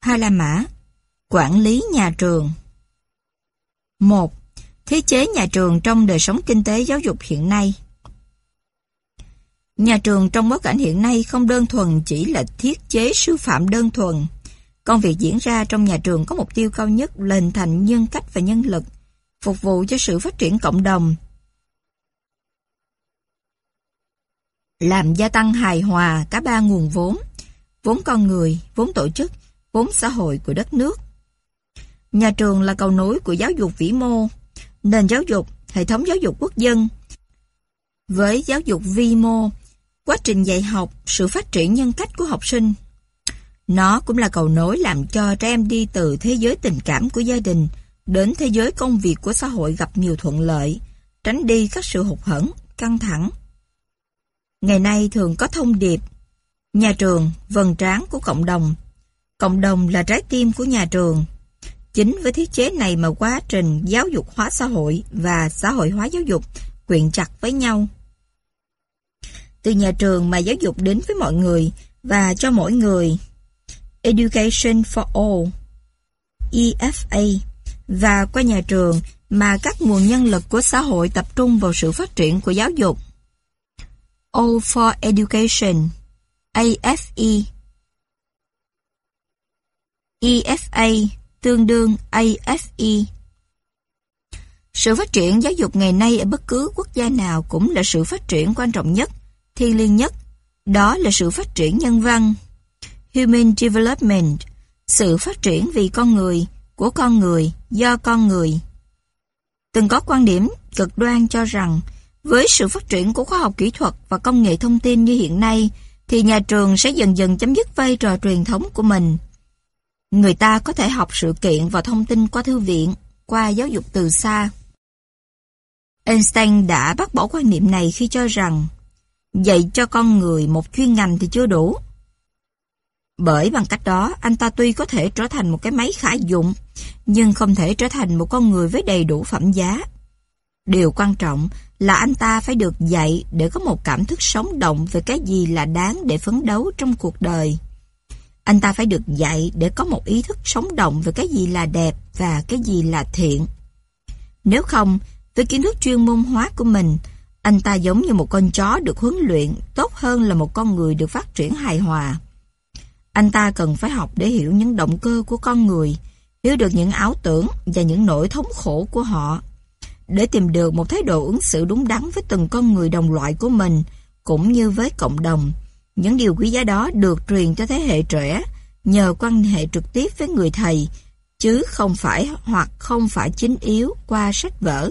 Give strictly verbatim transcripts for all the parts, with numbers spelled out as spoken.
Hoa La Mã, quản lý nhà trường. một. Thiết chế nhà trường trong đời sống kinh tế giáo dục hiện nay. Nhà trường trong bối cảnh hiện nay không đơn thuần chỉ là thiết chế sư phạm đơn thuần. Công việc diễn ra trong nhà trường có mục tiêu cao nhất là hình thành nhân cách và nhân lực, phục vụ cho sự phát triển cộng đồng, làm gia tăng hài hòa cả ba nguồn vốn, vốn con người, vốn tổ chức, vốn xã hội của đất nước. Nhà trường là cầu nối của giáo dục vĩ mô, nền giáo dục, hệ thống giáo dục quốc dân. Với giáo dục vi mô, quá trình dạy học, sự phát triển nhân cách của học sinh. Nó cũng là cầu nối làm cho trẻ em đi từ thế giới tình cảm của gia đình đến thế giới công việc của xã hội gặp nhiều thuận lợi, tránh đi các sự hụt hẫng, căng thẳng. Ngày nay thường có thông điệp, nhà trường, vầng trán của cộng đồng. Cộng đồng là trái tim của nhà trường. Chính với thiết chế này mà quá trình giáo dục hóa xã hội và xã hội hóa giáo dục quyện chặt với nhau. Từ nhà trường mà giáo dục đến với mọi người và cho mỗi người. Education for All, E F A, và qua nhà trường mà các nguồn nhân lực của xã hội tập trung vào sự phát triển của giáo dục. All for Education, A F E. E F A tương đương A F E. Sự phát triển giáo dục ngày nay ở bất cứ quốc gia nào cũng là sự phát triển quan trọng nhất, thiêng liêng nhất. Đó là sự phát triển nhân văn, Human Development, sự phát triển vì con người, của con người, do con người. Từng có quan điểm cực đoan cho rằng, với sự phát triển của khoa học kỹ thuật và công nghệ thông tin như hiện nay, thì nhà trường sẽ dần dần chấm dứt vai trò truyền thống của mình. Người ta có thể học sự kiện và thông tin qua thư viện, qua giáo dục từ xa. Einstein đã bác bỏ quan niệm này khi cho rằng dạy cho con người một chuyên ngành thì chưa đủ. Bởi bằng cách đó, anh ta tuy có thể trở thành một cái máy khả dụng, nhưng không thể trở thành một con người với đầy đủ phẩm giá. Điều quan trọng là anh ta phải được dạy để có một cảm thức sống động về cái gì là đáng để phấn đấu trong cuộc đời. Anh ta phải được dạy để có một ý thức sống động về cái gì là đẹp và cái gì là thiện. Nếu không, với kiến thức chuyên môn hóa của mình, anh ta giống như một con chó được huấn luyện tốt hơn là một con người được phát triển hài hòa. Anh ta cần phải học để hiểu những động cơ của con người, hiểu được những ảo tưởng và những nỗi thống khổ của họ, để tìm được một thái độ ứng xử đúng đắn với từng con người đồng loại của mình, cũng như với cộng đồng. Những điều quý giá đó được truyền cho thế hệ trẻ nhờ quan hệ trực tiếp với người thầy, chứ không phải hoặc không phải chính yếu qua sách vở.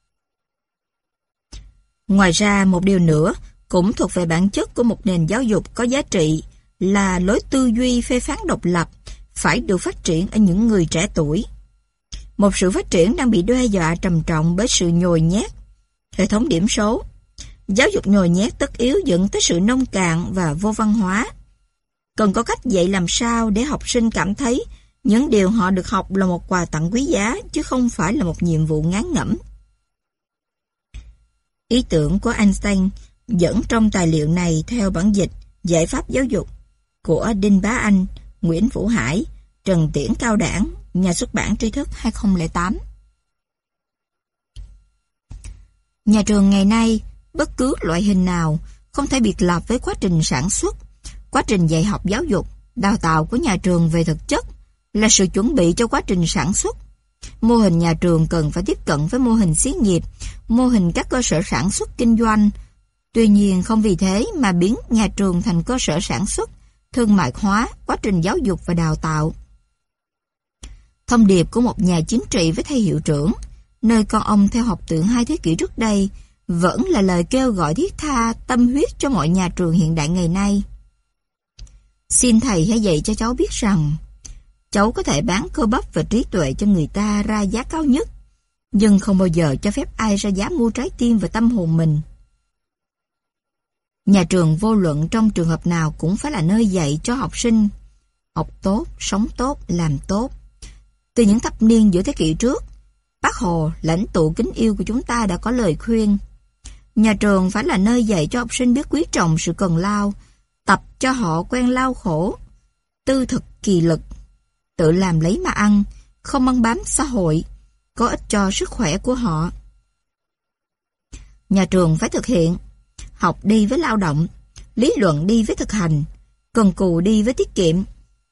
Ngoài ra, một điều nữa cũng thuộc về bản chất của một nền giáo dục có giá trị là lối tư duy phê phán độc lập phải được phát triển ở những người trẻ tuổi. Một sự phát triển đang bị đe dọa trầm trọng bởi sự nhồi nhét, hệ thống điểm số. Giáo dục nhồi nhét tất yếu dẫn tới sự nông cạn và vô văn hóa. Cần có cách dạy làm sao để học sinh cảm thấy những điều họ được học là một quà tặng quý giá, chứ không phải là một nhiệm vụ ngán ngẩm. Ý tưởng của Einstein dẫn trong tài liệu này theo bản dịch Giải pháp giáo dục của Đinh Bá Anh, Nguyễn Vũ Hải, Trần Tiễn Cao Đảng, Nhà xuất bản Tri thức hai không không tám. Nhà trường ngày nay, bất cứ loại hình nào, không thể biệt lập với quá trình sản xuất. Quá trình dạy học giáo dục, đào tạo của nhà trường về thực chất là sự chuẩn bị cho quá trình sản xuất. Mô hình nhà trường cần phải tiếp cận với mô hình xí nghiệp, mô hình các cơ sở sản xuất kinh doanh. Tuy nhiên không vì thế mà biến nhà trường thành cơ sở sản xuất, thương mại hóa quá trình giáo dục và đào tạo. Thông điệp của một nhà chính trị với thầy hiệu trưởng, nơi con ông theo học từ hai thế kỷ trước đây, vẫn là lời kêu gọi thiết tha, tâm huyết cho mọi nhà trường hiện đại ngày nay. Xin thầy hãy dạy cho cháu biết rằng, cháu có thể bán cơ bắp và trí tuệ cho người ta ra giá cao nhất, nhưng không bao giờ cho phép ai ra giá mua trái tim và tâm hồn mình. Nhà trường vô luận trong trường hợp nào cũng phải là nơi dạy cho học sinh học tốt, sống tốt, làm tốt. Từ những thập niên giữa thế kỷ trước, Bác Hồ, lãnh tụ kính yêu của chúng ta đã có lời khuyên. Nhà trường phải là nơi dạy cho học sinh biết quý trọng sự cần lao, tập cho họ quen lao khổ, tư thực kỳ lực. tự làm lấy mà ăn, không ăn bám xã hội, có ích cho sức khỏe của họ. Nhà trường phải thực hiện học đi với lao động, lý luận đi với thực hành, cần cù đi với tiết kiệm.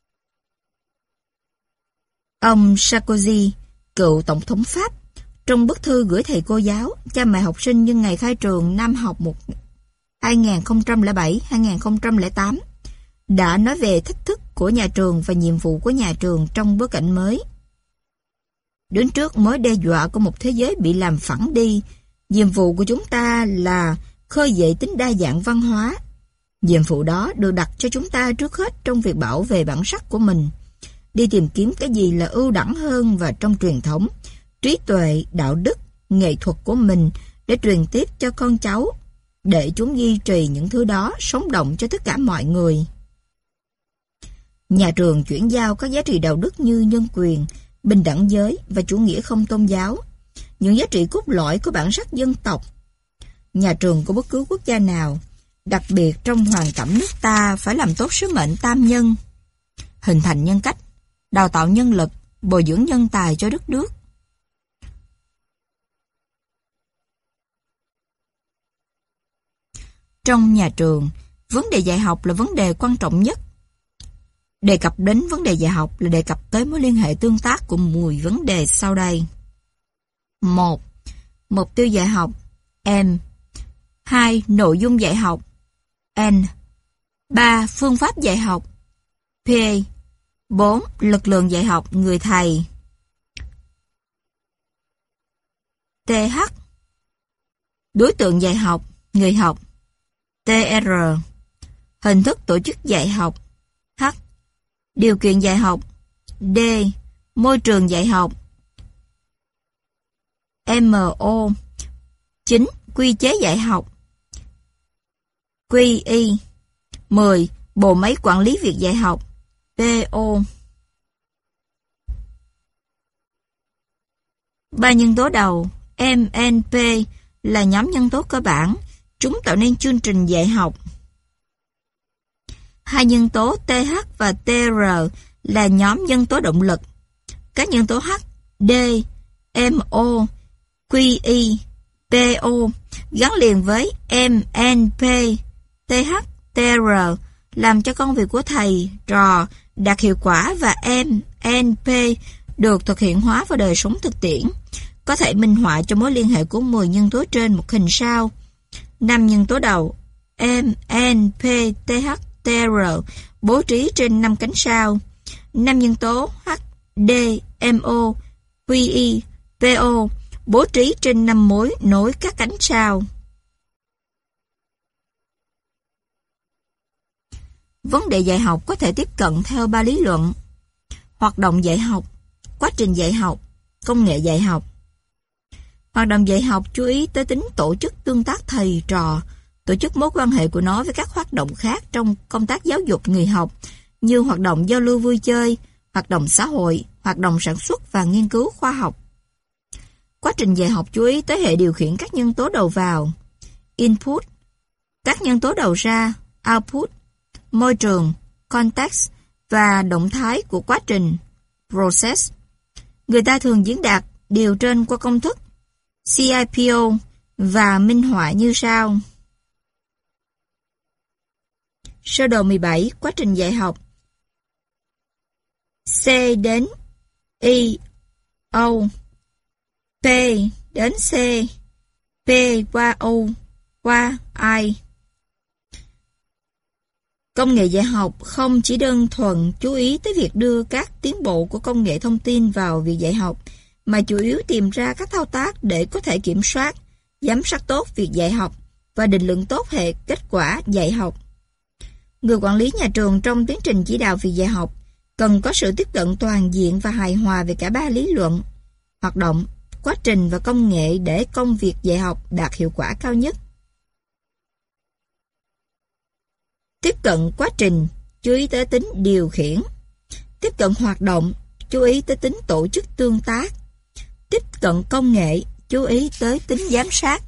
Ông Sarkozy, cựu tổng thống Pháp, trong bức thư gửi thầy cô giáo, cha mẹ học sinh nhân ngày khai trường năm học hai nghìn không trăm lẻ bảy hai nghìn không trăm lẻ tám, đã nói về thách thức của nhà trường và nhiệm vụ của nhà trường trong bối cảnh mới. Đứng trước mối đe dọa của một thế giới bị làm phẳng đi, nhiệm vụ của chúng ta là khơi dậy tính đa dạng văn hóa. Nhiệm vụ đó được đặt cho chúng ta trước hết trong việc bảo vệ bản sắc của mình, đi tìm kiếm cái gì là ưu đẳng hơn và trong truyền thống, trí tuệ, đạo đức, nghệ thuật của mình để truyền tiếp cho con cháu, để chúng duy trì những thứ đó sống động cho tất cả mọi người. Nhà trường chuyển giao các giá trị đạo đức như nhân quyền, bình đẳng giới và chủ nghĩa không tôn giáo, những giá trị cốt lõi của bản sắc dân tộc. Nhà trường của bất cứ quốc gia nào, đặc biệt trong hoàn cảnh nước ta, phải làm tốt sứ mệnh tam nhân, hình thành nhân cách, đào tạo nhân lực, bồi dưỡng nhân tài cho đất nước. Trong nhà trường, vấn đề dạy học là vấn đề quan trọng nhất. Đề cập đến vấn đề dạy học là đề cập tới mối liên hệ tương tác của mười vấn đề sau đây. một. Mục tiêu dạy học M. hai. Nội dung dạy học N. ba. Phương pháp dạy học P. bốn. Lực lượng dạy học người thầy T H. Đối tượng dạy học người học T R. Hình thức tổ chức dạy học H. Điều kiện dạy học D. Môi trường dạy học M O. chín. Quy chế dạy học Q I. mười. Bộ máy quản lý việc dạy học P O. Ba nhân tố đầu M N P là nhóm nhân tố cơ bản, chúng tạo nên chương trình dạy học. Hai nhân tố T H và T R là nhóm nhân tố động lực. Các nhân tố H, D, M O, Q I, P O gắn liền với M N P, T H, T R làm cho công việc của thầy, trò đạt hiệu quả và M N P được thực hiện hóa vào đời sống thực tiễn. Có thể minh họa cho mối liên hệ của mười nhân tố trên một hình sau. năm nhân tố đầu M N P, T H, T R bố trí trên năm cánh sao. năm nhân tố H, D, M O, Q I, P O bố trí trên năm mối nối các cánh sao. Vấn đề dạy học có thể tiếp cận theo ba lý luận: hoạt động dạy học, quá trình dạy học, công nghệ dạy học. Hoạt động dạy học chú ý tới tính tổ chức tương tác thầy trò, tổ chức mối quan hệ của nó với các hoạt động khác trong công tác giáo dục người học, như hoạt động giao lưu vui chơi, hoạt động xã hội, hoạt động sản xuất và nghiên cứu khoa học. Quá trình dạy học chú ý tới hệ điều khiển các nhân tố đầu vào, input, các nhân tố đầu ra, output, môi trường, context và động thái của quá trình, process. Người ta thường diễn đạt điều trên qua công thức C I P O và minh họa như sau. Sơ đồ mười bảy, quá trình dạy học. C đến I, O, P đến C, P qua O, qua I. Công nghệ dạy học không chỉ đơn thuần chú ý tới việc đưa các tiến bộ của công nghệ thông tin vào việc dạy học, mà chủ yếu tìm ra các thao tác để có thể kiểm soát, giám sát tốt việc dạy học và định lượng tốt hệ kết quả dạy học. Người quản lý nhà trường trong tiến trình chỉ đạo việc dạy học cần có sự tiếp cận toàn diện và hài hòa về cả ba lý luận, hoạt động, quá trình và công nghệ để công việc dạy học đạt hiệu quả cao nhất. Tiếp cận quá trình, chú ý tới tính điều khiển. Tiếp cận hoạt động, chú ý tới tính tổ chức tương tác. Tiếp cận công nghệ, chú ý tới tính giám sát.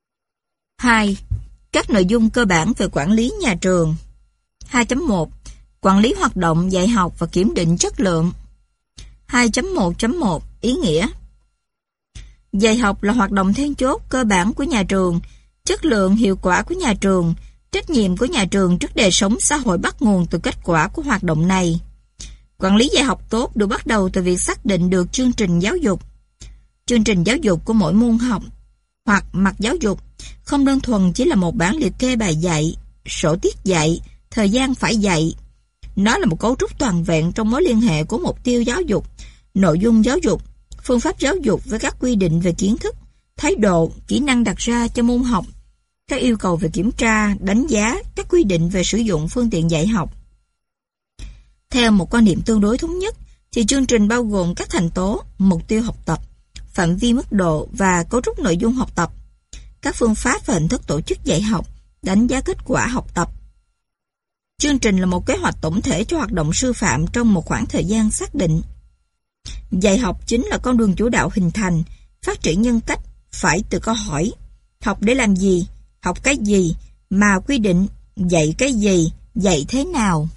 hai. Các nội dung cơ bản về quản lý nhà trường. hai chấm một. Quản lý hoạt động dạy học và kiểm định chất lượng. hai chấm một chấm một Ý nghĩa. Dạy học là hoạt động then chốt cơ bản của nhà trường, chất lượng hiệu quả của nhà trường, trách nhiệm của nhà trường trước đời sống xã hội bắt nguồn từ kết quả của hoạt động này. Quản lý dạy học tốt được bắt đầu từ việc xác định được chương trình giáo dục. Chương trình giáo dục của mỗi môn học hoặc mặt giáo dục không đơn thuần chỉ là một bản liệt kê bài dạy, sổ tiết dạy, thời gian phải dạy. Nó là một cấu trúc toàn vẹn trong mối liên hệ của mục tiêu giáo dục, nội dung giáo dục, phương pháp giáo dục với các quy định về kiến thức, thái độ, kỹ năng đặt ra cho môn học, các yêu cầu về kiểm tra, đánh giá, các quy định về sử dụng phương tiện dạy học. Theo một quan niệm tương đối thống nhất, thì chương trình bao gồm các thành tố, mục tiêu học tập, phạm vi mức độ và cấu trúc nội dung học tập, các phương pháp và hình thức tổ chức dạy học, đánh giá kết quả học tập. Chương trình là một kế hoạch tổng thể cho hoạt động sư phạm trong một khoảng thời gian xác định. Dạy học chính là con đường chủ đạo hình thành, phát triển nhân cách, phải từ câu hỏi học để làm gì, học cái gì, mà quy định dạy cái gì, dạy thế nào.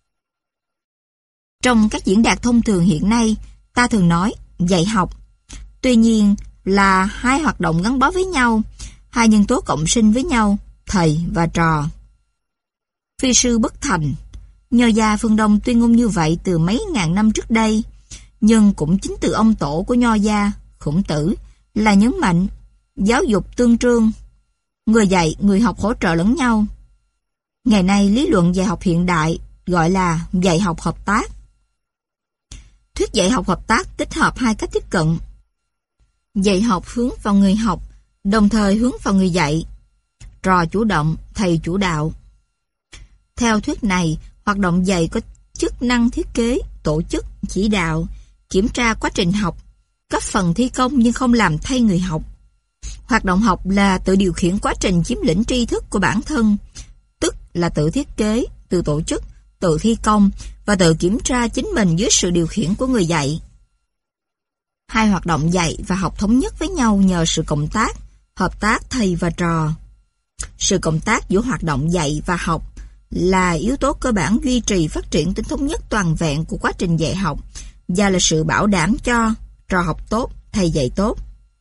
Trong các diễn đạt thông thường hiện nay, ta thường nói dạy học. Tuy nhiên là hai hoạt động gắn bó với nhau, hai nhân tố cộng sinh với nhau, thầy và trò. Phi sư bất thành. Nho gia phương Đông tuyên ngôn như vậy từ mấy ngàn năm trước đây, nhưng cũng chính từ ông tổ của nho gia, Khổng Tử, là nhấn mạnh giáo dục tương trương, người dạy, người học hỗ trợ lẫn nhau. Ngày nay lý luận dạy học hiện đại gọi là dạy học hợp tác. Thuyết dạy học hợp tác tích hợp hai cách tiếp cận. Dạy học hướng vào người học, đồng thời hướng vào người dạy. Trò chủ động, thầy chủ đạo. Theo thuyết này, hoạt động dạy có chức năng thiết kế, tổ chức, chỉ đạo, kiểm tra quá trình học, cấp phần thi công nhưng không làm thay người học. Hoạt động học là tự điều khiển quá trình chiếm lĩnh tri thức của bản thân, tức là tự thiết kế, tự tổ chức, tự thi công và tự kiểm tra chính mình dưới sự điều khiển của người dạy. Hai hoạt động dạy và học thống nhất với nhau nhờ sự cộng tác, hợp tác thầy và trò. Sự cộng tác giữa hoạt động dạy và học là yếu tố cơ bản duy trì phát triển tính thống nhất toàn vẹn của quá trình dạy học và là sự bảo đảm cho trò học tốt, thầy dạy tốt.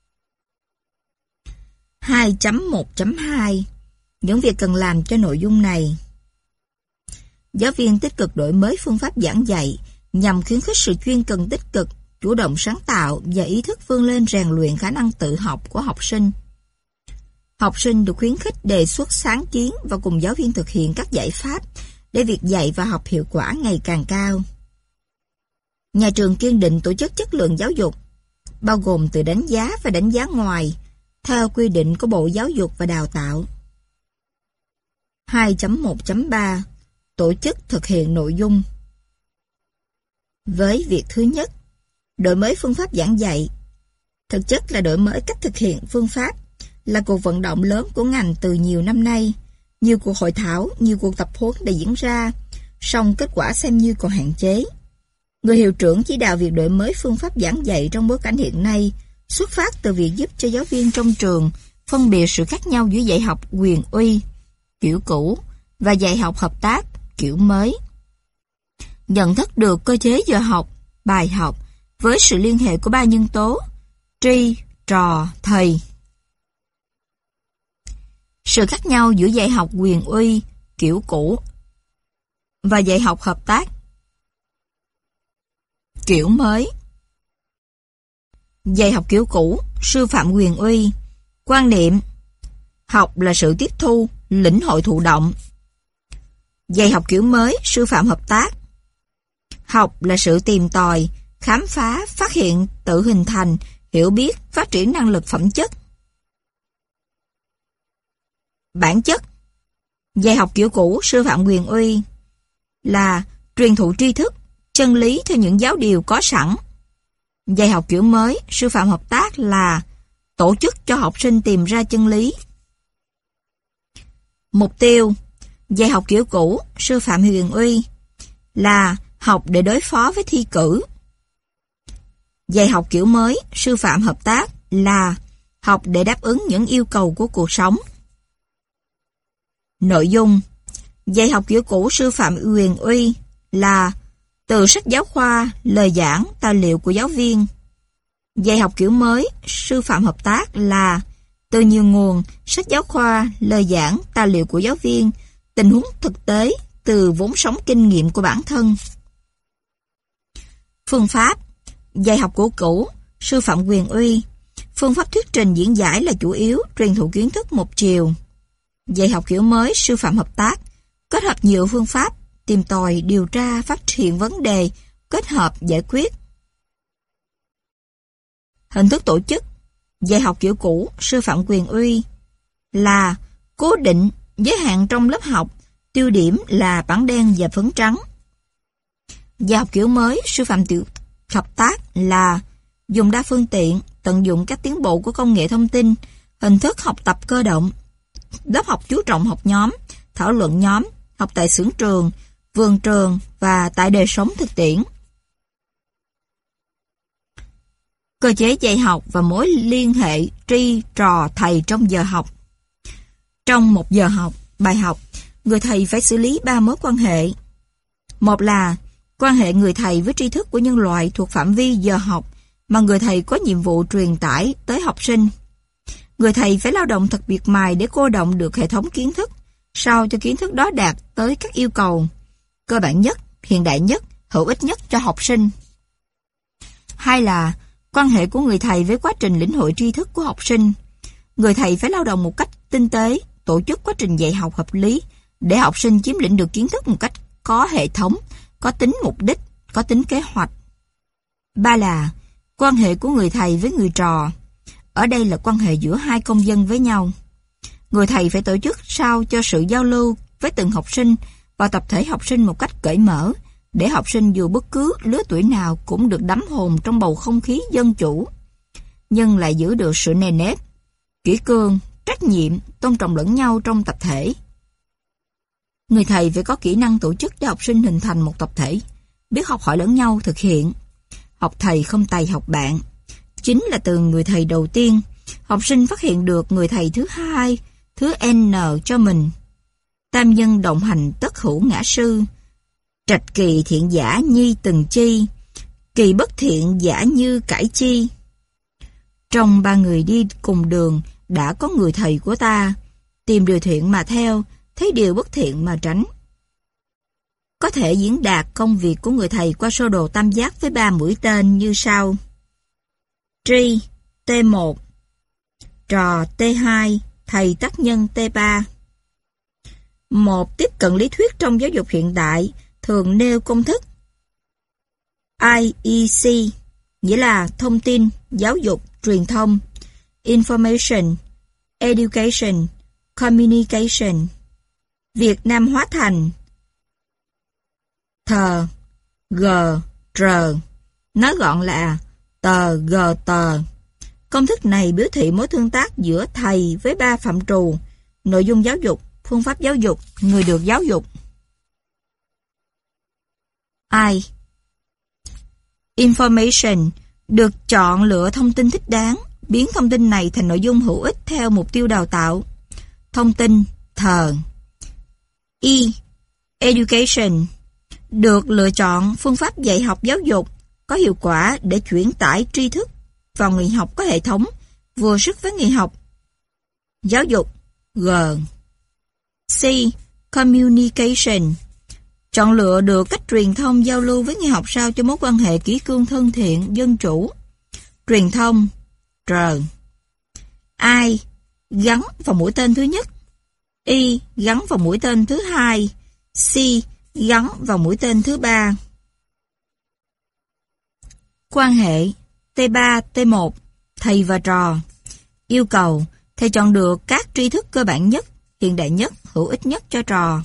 hai chấm một chấm hai Những việc cần làm cho nội dung này. Giáo viên tích cực đổi mới phương pháp giảng dạy nhằm khuyến khích sự chuyên cần tích cực, chủ động sáng tạo và ý thức vươn lên rèn luyện khả năng tự học của học sinh. Học sinh được khuyến khích đề xuất sáng kiến và cùng giáo viên thực hiện các giải pháp để việc dạy và học hiệu quả ngày càng cao. Nhà trường kiên định tổ chức chất lượng giáo dục, bao gồm từ đánh giá và đánh giá ngoài, theo quy định của Bộ Giáo dục và Đào tạo. hai chấm một chấm ba Tổ chức thực hiện nội dung. Với việc thứ nhất, đổi mới phương pháp giảng dạy, thực chất là đổi mới cách thực hiện phương pháp, là cuộc vận động lớn của ngành từ nhiều năm nay. Nhiều cuộc hội thảo, nhiều cuộc tập huấn đã diễn ra, song kết quả xem như còn hạn chế. Người hiệu trưởng chỉ đạo việc đổi mới phương pháp giảng dạy trong bối cảnh hiện nay xuất phát từ việc giúp cho giáo viên trong trường phân biệt sự khác nhau giữa dạy học quyền uy, kiểu cũ, và dạy học hợp tác, kiểu mới. Nhận thức được cơ chế giờ học, bài học với sự liên hệ của ba nhân tố tri, trò, thầy. Sự khác nhau giữa dạy học quyền uy, kiểu cũ và dạy học hợp tác, kiểu mới. Dạy học kiểu cũ, sư phạm quyền uy, quan niệm học là sự tiếp thu, lĩnh hội thụ động. Dạy học kiểu mới, sư phạm hợp tác, học là sự tìm tòi, khám phá, phát hiện, tự hình thành, hiểu biết, phát triển năng lực phẩm chất. Bản chất, dạy học kiểu cũ, sư phạm quyền uy là truyền thụ tri thức, chân lý theo những giáo điều có sẵn. Dạy học kiểu mới, sư phạm hợp tác là tổ chức cho học sinh tìm ra chân lý. Mục tiêu, dạy học kiểu cũ, sư phạm huyền uy là học để đối phó với thi cử. Dạy học kiểu mới, sư phạm hợp tác là học để đáp ứng những yêu cầu của cuộc sống. Nội dung, dạy học kiểu cũ, sư phạm huyền uy là từ sách giáo khoa, lời giảng, tài liệu của giáo viên. Dạy học kiểu mới, sư phạm hợp tác là từ nhiều nguồn, sách giáo khoa, lời giảng, tài liệu của giáo viên, tình huống thực tế, từ vốn sống kinh nghiệm của bản thân. Phương pháp, dạy học cũ cũ, sư phạm quyền uy. Phương pháp thuyết trình diễn giải là chủ yếu, truyền thụ kiến thức một chiều. Dạy học kiểu mới, sư phạm hợp tác, kết hợp nhiều phương pháp, tìm tòi, điều tra, phát hiện vấn đề, kết hợp, giải quyết. Hình thức tổ chức, dạy học kiểu cũ, sư phạm quyền uy là cố định, giới hạn trong lớp học, tiêu điểm là bảng đen và phấn trắng. Dạy học kiểu mới, sư phạm tiểu hợp tác là dùng đa phương tiện, tận dụng các tiến bộ của công nghệ thông tin, hình thức học tập cơ động. Lớp học chú trọng học nhóm, thảo luận nhóm, học tại xưởng trường, vườn trường và tại đời sống thực tiễn. Cơ chế dạy học và mối liên hệ tri trò thầy trong giờ học. Trong một giờ học, bài học, người thầy phải xử lý ba mối quan hệ. Một là quan hệ người thầy với tri thức của nhân loại thuộc phạm vi giờ học mà người thầy có nhiệm vụ truyền tải tới học sinh. Người thầy phải lao động thật miệt mài để cô đọng được hệ thống kiến thức, sao cho kiến thức đó đạt tới các yêu cầu cơ bản nhất, hiện đại nhất, hữu ích nhất cho học sinh. Hai là quan hệ của người thầy với quá trình lĩnh hội tri thức của học sinh. Người thầy phải lao động một cách tinh tế, tổ chức quá trình dạy học hợp lý để học sinh chiếm lĩnh được kiến thức một cách có hệ thống, có tính mục đích, có tính kế hoạch. Ba là quan hệ của người thầy với người trò. Ở đây là quan hệ giữa hai công dân với nhau. Người thầy phải tổ chức sao cho sự giao lưu với từng học sinh và tập thể học sinh một cách cởi mở, để học sinh dù bất cứ lứa tuổi nào cũng được đắm hồn trong bầu không khí dân chủ, nhưng lại giữ được sự nề nếp, kỷ cương, trách nhiệm, tôn trọng lẫn nhau trong tập thể. Người thầy phải có kỹ năng tổ chức để học sinh hình thành một tập thể, biết học hỏi lẫn nhau thực hiện. Học thầy không tày học bạn. Chính là từ người thầy đầu tiên, học sinh phát hiện được người thầy thứ hai, thứ N cho mình. Tam nhân đồng hành tất hữu ngã sư. Trạch kỳ thiện giả nhi từng chi, kỳ bất thiện giả như cải chi. Trong ba người đi cùng đường đã có người thầy của ta, tìm điều thiện mà theo, thấy điều bất thiện mà tránh. Có thể diễn đạt công việc của người thầy qua sơ đồ tam giác với ba mũi tên như sau. Tri, T một, trò T hai, thầy tác nhân T ba. Một tiếp cận lý thuyết trong giáo dục hiện đại thường nêu công thức I E C, nghĩa là thông tin, giáo dục, truyền thông, Information, Education, Communication. Việt Nam hóa thành thờ, g, tr, nói gọn là tờ, g, tờ. Công thức này biểu thị mối tương tác giữa thầy với ba phạm trù: nội dung giáo dục, phương pháp giáo dục, người được giáo dục. I. Information được chọn lựa thông tin thích đáng, biến thông tin này thành nội dung hữu ích theo mục tiêu đào tạo. Thông tin, thờ. E. Education được lựa chọn phương pháp dạy học giáo dục có hiệu quả để chuyển tải tri thức vào người học có hệ thống, vừa sức với người học. Giáo dục, G. C. Communication chọn lựa được cách truyền thông giao lưu với người học sao cho mối quan hệ kỷ cương thân thiện, dân chủ. Truyền thông, R. I. Gắn vào mũi tên thứ nhất. E. Gắn vào mũi tên thứ hai. C. Gắn vào mũi tên thứ ba. Quan hệ T ba, T một, thầy và trò. Yêu cầu thầy chọn được các tri thức cơ bản nhất, hiện đại nhất, hữu ích nhất cho trò.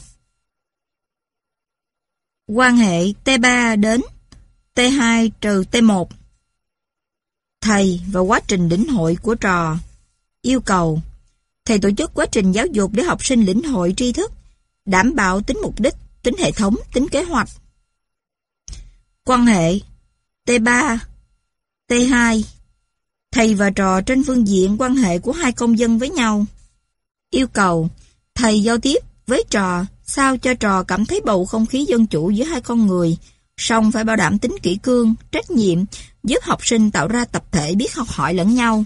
Quan hệ T ba đến T hai trừ T một. Thầy và quá trình lĩnh hội của trò. Yêu cầu thầy tổ chức quá trình giáo dục để học sinh lĩnh hội tri thức, đảm bảo tính mục đích, tính hệ thống, tính kế hoạch. Quan hệ T ba, T hai. Thầy và trò trên phương diện quan hệ của hai công dân với nhau. Yêu cầu thầy giao tiếp với trò Sao cho trò cảm thấy bầu không khí dân chủ giữa hai con người, song phải bảo đảm tính kỷ cương, trách nhiệm, giúp học sinh tạo ra tập thể biết học hỏi lẫn nhau.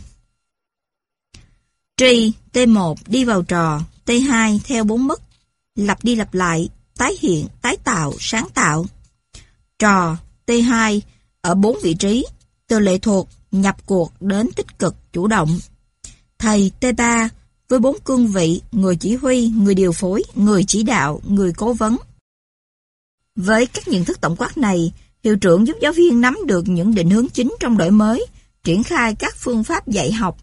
Tri, T một đi vào trò, T hai theo bốn mức, lặp đi lặp lại, tái hiện, tái tạo, sáng tạo. Trò, T hai ở bốn vị trí, từ lệ thuộc, nhập cuộc đến tích cực, chủ động. Thầy, T ba với bốn cương vị, người chỉ huy, người điều phối, người chỉ đạo, người cố vấn. Với các nhận thức tổng quát này, hiệu trưởng giúp giáo viên nắm được những định hướng chính trong đổi mới, triển khai các phương pháp dạy học.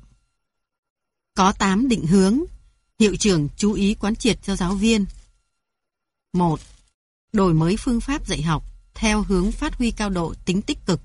Có tám định hướng, hiệu trưởng chú ý quán triệt cho giáo viên. một. Đổi mới phương pháp dạy học theo hướng phát huy cao độ tính tích cực.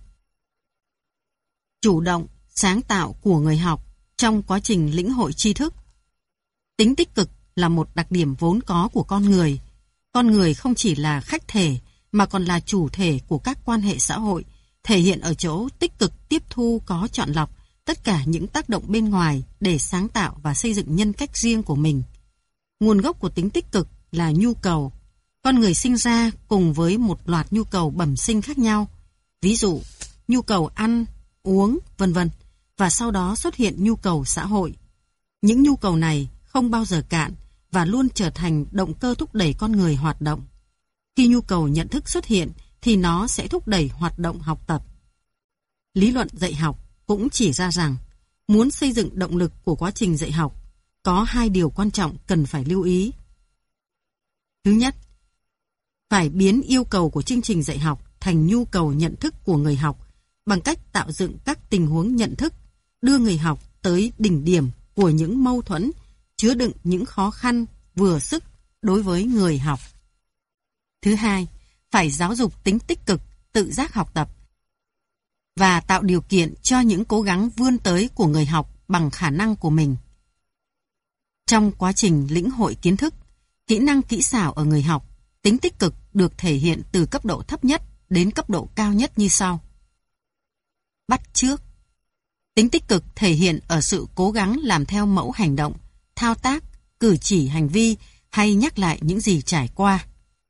Chủ động, sáng tạo của người học trong quá trình lĩnh hội tri thức. Tính tích cực là một đặc điểm vốn có của con người. Con người không chỉ là khách thể mà còn là chủ thể của các quan hệ xã hội, thể hiện ở chỗ tích cực tiếp thu có chọn lọc tất cả những tác động bên ngoài để sáng tạo và xây dựng nhân cách riêng của mình. Nguồn gốc của tính tích cực là nhu cầu. Con người sinh ra cùng với một loạt nhu cầu bẩm sinh khác nhau, ví dụ nhu cầu ăn, uống, vân vân, và sau đó xuất hiện nhu cầu xã hội. Những nhu cầu này không bao giờ cạn và luôn trở thành động cơ thúc đẩy con người hoạt động. Khi nhu cầu nhận thức xuất hiện thì nó sẽ thúc đẩy hoạt động học tập. Lý luận dạy học cũng chỉ ra rằng muốn xây dựng động lực của quá trình dạy học, có hai điều quan trọng cần phải lưu ý. Thứ nhất, phải biến yêu cầu của chương trình dạy học thành nhu cầu nhận thức của người học bằng cách tạo dựng các tình huống nhận thức, đưa người học tới đỉnh điểm của những mâu thuẫn, chứa đựng những khó khăn, vừa sức đối với người học. Thứ hai, phải giáo dục tính tích cực, tự giác học tập và tạo điều kiện cho những cố gắng vươn tới của người học bằng khả năng của mình. Trong quá trình lĩnh hội kiến thức, kỹ năng kỹ xảo ở người học, tính tích cực được thể hiện từ cấp độ thấp nhất đến cấp độ cao nhất như sau. Bắt chước. Tính tích cực thể hiện ở sự cố gắng làm theo mẫu hành động, thao tác, cử chỉ hành vi hay nhắc lại những gì trải qua.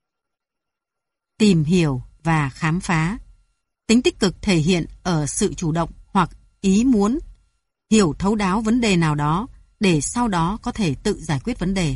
Tìm hiểu và khám phá. Tính tích cực thể hiện ở sự chủ động hoặc ý muốn hiểu thấu đáo vấn đề nào đó để sau đó có thể tự giải quyết vấn đề.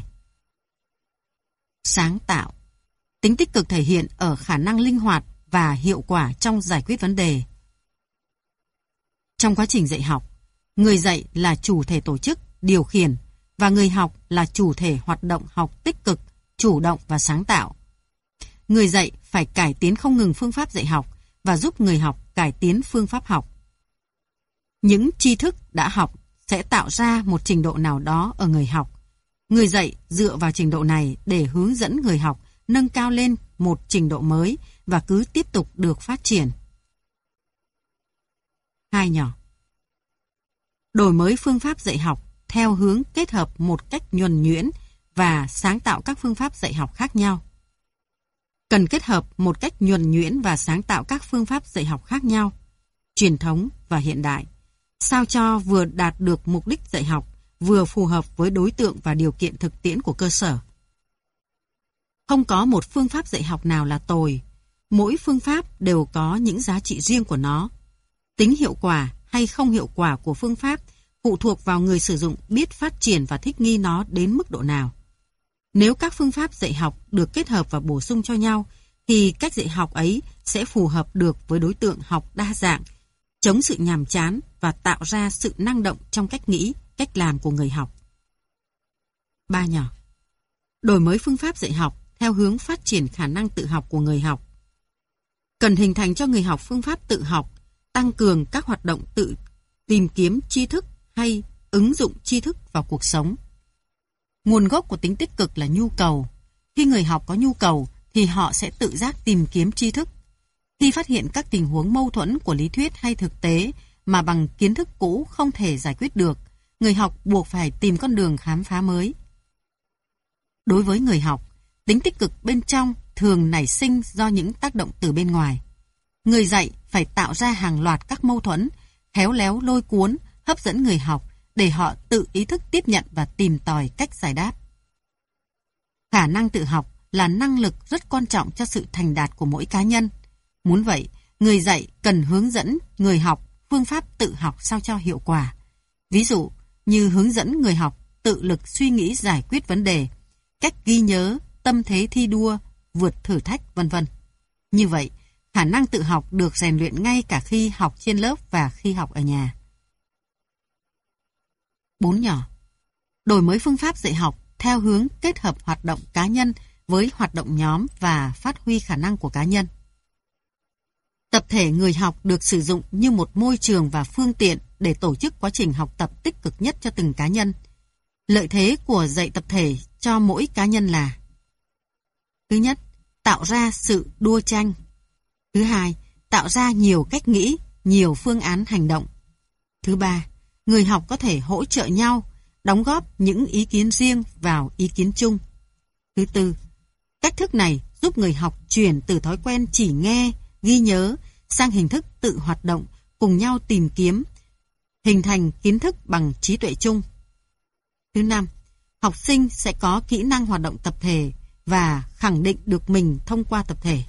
Sáng tạo. Tính tích cực thể hiện ở khả năng linh hoạt và hiệu quả trong giải quyết vấn đề. Trong quá trình dạy học, người dạy là chủ thể tổ chức, điều khiển và người học là chủ thể hoạt động học tích cực, chủ động và sáng tạo. Người dạy phải cải tiến không ngừng phương pháp dạy học và giúp người học cải tiến phương pháp học. Những tri thức đã học sẽ tạo ra một trình độ nào đó ở người học. Người dạy dựa vào trình độ này để hướng dẫn người học nâng cao lên một trình độ mới và cứ tiếp tục được phát triển. Hai nhỏ. Đổi mới phương pháp dạy học theo hướng kết hợp một cách nhuần nhuyễn và sáng tạo các phương pháp dạy học khác nhau. Cần kết hợp một cách nhuần nhuyễn và sáng tạo các phương pháp dạy học khác nhau, truyền thống và hiện đại, sao cho vừa đạt được mục đích dạy học, vừa phù hợp với đối tượng và điều kiện thực tiễn của cơ sở. Không có một phương pháp dạy học nào là tồi, mỗi phương pháp đều có những giá trị riêng của nó. Tính hiệu quả hay không hiệu quả của phương pháp phụ thuộc vào người sử dụng biết phát triển và thích nghi nó đến mức độ nào. Nếu các phương pháp dạy học được kết hợp và bổ sung cho nhau, thì cách dạy học ấy sẽ phù hợp được với đối tượng học đa dạng, chống sự nhàm chán và tạo ra sự năng động trong cách nghĩ, cách làm của người học. Ba nhỏ. Đổi mới phương pháp dạy học theo hướng phát triển khả năng tự học của người học. Cần hình thành cho người học phương pháp tự học, tăng cường các hoạt động tự tìm kiếm tri thức hay ứng dụng tri thức vào cuộc sống. Nguồn gốc của tính tích cực là nhu cầu. Khi người học có nhu cầu thì họ sẽ tự giác tìm kiếm tri thức. Khi phát hiện các tình huống mâu thuẫn của lý thuyết hay thực tế mà bằng kiến thức cũ không thể giải quyết được, người học buộc phải tìm con đường khám phá mới. Đối với người học, tính tích cực bên trong thường nảy sinh do những tác động từ bên ngoài. Người dạy phải tạo ra hàng loạt các mâu thuẫn, khéo léo lôi cuốn, hấp dẫn người học để họ tự ý thức tiếp nhận và tìm tòi cách giải đáp. Khả năng tự học là năng lực rất quan trọng cho sự thành đạt của mỗi cá nhân. Muốn vậy, người dạy cần hướng dẫn người học phương pháp tự học sao cho hiệu quả. Ví dụ như hướng dẫn người học tự lực suy nghĩ giải quyết vấn đề, cách ghi nhớ, tâm thế thi đua, vượt thử thách, vân vân. Như vậy, khả năng tự học được rèn luyện ngay cả khi học trên lớp và khi học ở nhà. Bốn nhỏ. Đổi mới phương pháp dạy học theo hướng kết hợp hoạt động cá nhân với hoạt động nhóm và phát huy khả năng của cá nhân. Tập thể người học được sử dụng như một môi trường và phương tiện để tổ chức quá trình học tập tích cực nhất cho từng cá nhân. Lợi thế của dạy tập thể cho mỗi cá nhân là: thứ nhất, tạo ra sự đua tranh. Thứ hai, tạo ra nhiều cách nghĩ, nhiều phương án hành động. Thứ ba, người học có thể hỗ trợ nhau, đóng góp những ý kiến riêng vào ý kiến chung. Thứ tư, cách thức này giúp người học chuyển từ thói quen chỉ nghe, ghi nhớ sang hình thức tự hoạt động, cùng nhau tìm kiếm, hình thành kiến thức bằng trí tuệ chung. Thứ năm, học sinh sẽ có kỹ năng hoạt động tập thể và khẳng định được mình thông qua tập thể.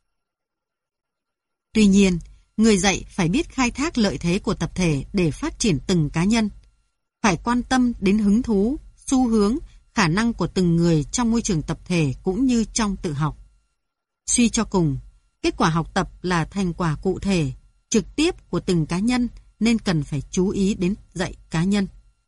Tuy nhiên, người dạy phải biết khai thác lợi thế của tập thể để phát triển từng cá nhân. Phải quan tâm đến hứng thú, xu hướng, khả năng của từng người trong môi trường tập thể cũng như trong tự học. Suy cho cùng, kết quả học tập là thành quả cụ thể, trực tiếp của từng cá nhân nên cần phải chú ý đến dạy cá nhân.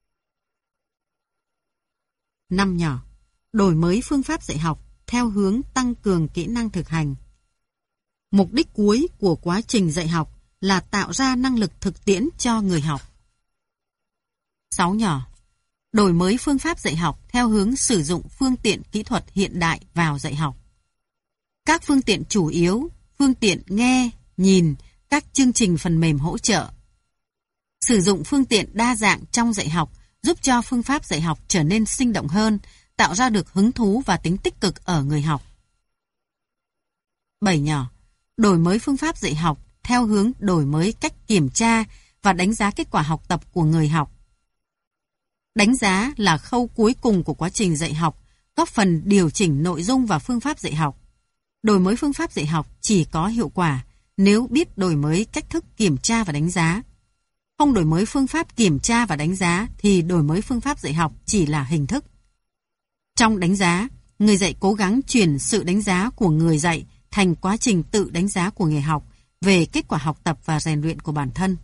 Năm nhỏ. Đổi mới phương pháp dạy học theo hướng tăng cường kỹ năng thực hành. Mục đích cuối của quá trình dạy học là tạo ra năng lực thực tiễn cho người học. Sáu nhỏ. Đổi mới phương pháp dạy học theo hướng sử dụng phương tiện kỹ thuật hiện đại vào dạy học. Các phương tiện chủ yếu, phương tiện nghe, nhìn, các chương trình phần mềm hỗ trợ. Sử dụng phương tiện đa dạng trong dạy học giúp cho phương pháp dạy học trở nên sinh động hơn, tạo ra được hứng thú và tính tích cực ở người học. Bảy nhỏ. Đổi mới phương pháp dạy học theo hướng đổi mới cách kiểm tra và đánh giá kết quả học tập của người học. Đánh giá là khâu cuối cùng của quá trình dạy học, góp phần điều chỉnh nội dung và phương pháp dạy học. Đổi mới phương pháp dạy học chỉ có hiệu quả nếu biết đổi mới cách thức kiểm tra và đánh giá. Không đổi mới phương pháp kiểm tra và đánh giá thì đổi mới phương pháp dạy học chỉ là hình thức. Trong đánh giá, người dạy cố gắng chuyển sự đánh giá của người dạy thành quá trình tự đánh giá của người học về kết quả học tập và rèn luyện của bản thân.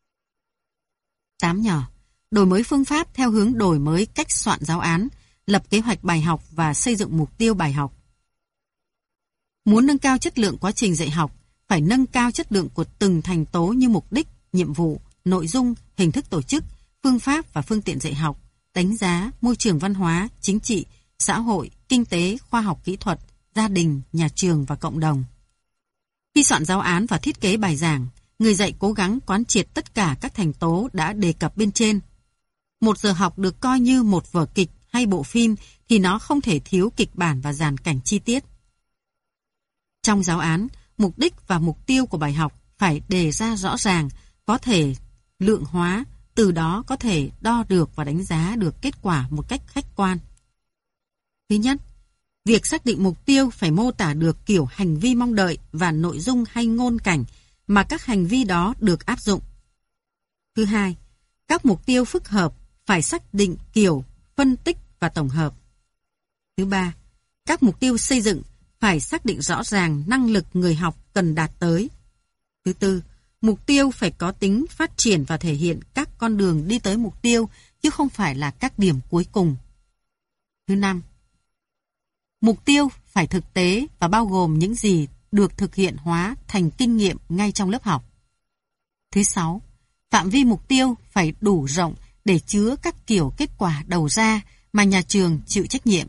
Tám nhỏ. Đổi mới phương pháp theo hướng đổi mới cách soạn giáo án, lập kế hoạch bài học và xây dựng mục tiêu bài học. Muốn nâng cao chất lượng quá trình dạy học, phải nâng cao chất lượng của từng thành tố như mục đích, nhiệm vụ, nội dung, hình thức tổ chức, phương pháp và phương tiện dạy học, đánh giá, môi trường văn hóa, chính trị, xã hội, kinh tế, khoa học kỹ thuật, gia đình, nhà trường và cộng đồng. Khi soạn giáo án và thiết kế bài giảng, người dạy cố gắng quán triệt tất cả các thành tố đã đề cập bên trên. Một giờ học được coi như một vở kịch hay bộ phim thì nó không thể thiếu kịch bản và dàn cảnh chi tiết. Trong giáo án, mục đích và mục tiêu của bài học phải đề ra rõ ràng, có thể lượng hóa, từ đó có thể đo được và đánh giá được kết quả một cách khách quan. Thứ nhất, việc xác định mục tiêu phải mô tả được kiểu hành vi mong đợi và nội dung hay ngôn cảnh mà các hành vi đó được áp dụng. Thứ hai, các mục tiêu phức hợp phải xác định kiểu phân tích và tổng hợp. Thứ ba, các mục tiêu xây dựng phải xác định rõ ràng năng lực người học cần đạt tới. Thứ tư, mục tiêu phải có tính phát triển và thể hiện các con đường đi tới mục tiêu chứ không phải là các điểm cuối cùng. Thứ năm, mục tiêu phải thực tế và bao gồm những gì được thực hiện hóa thành kinh nghiệm ngay trong lớp học. Thứ sáu, phạm vi mục tiêu phải đủ rộng để chứa các kiểu kết quả đầu ra mà nhà trường chịu trách nhiệm.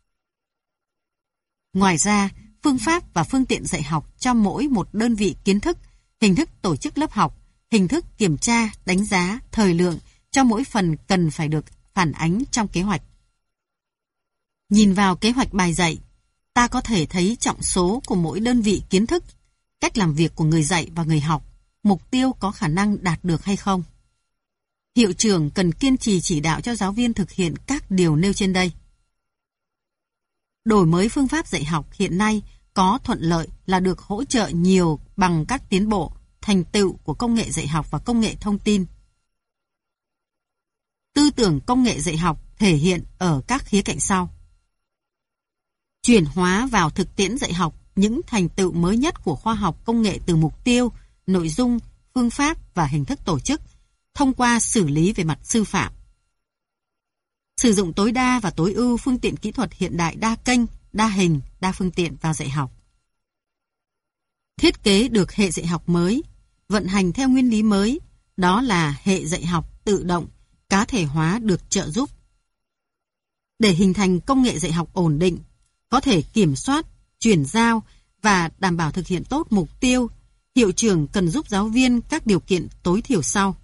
Ngoài ra, phương pháp và phương tiện dạy học cho mỗi một đơn vị kiến thức, hình thức tổ chức lớp học, hình thức kiểm tra, đánh giá, thời lượng cho mỗi phần cần phải được phản ánh trong kế hoạch. Nhìn vào kế hoạch bài dạy, ta có thể thấy trọng số của mỗi đơn vị kiến thức, cách làm việc của người dạy và người học, mục tiêu có khả năng đạt được hay không. Hiệu trưởng cần kiên trì chỉ đạo cho giáo viên thực hiện các điều nêu trên đây. đổi mới phương pháp dạy học hiện nay có thuận lợi là được hỗ trợ nhiều bằng các tiến bộ, thành tựu của công nghệ dạy học và công nghệ thông tin. Tư tưởng công nghệ dạy học thể hiện ở các khía cạnh sau. Chuyển hóa vào thực tiễn dạy học những thành tựu mới nhất của khoa học công nghệ từ mục tiêu, nội dung, phương pháp và hình thức tổ chức, thông qua xử lý về mặt sư phạm. Sử dụng tối đa và tối ưu phương tiện kỹ thuật hiện đại đa kênh, đa hình, đa phương tiện vào dạy học. Thiết kế được hệ dạy học mới, vận hành theo nguyên lý mới, đó là hệ dạy học tự động, cá thể hóa được trợ giúp. Để hình thành công nghệ dạy học ổn định, có thể kiểm soát, chuyển giao và đảm bảo thực hiện tốt mục tiêu, hiệu trưởng cần giúp giáo viên các điều kiện tối thiểu sau.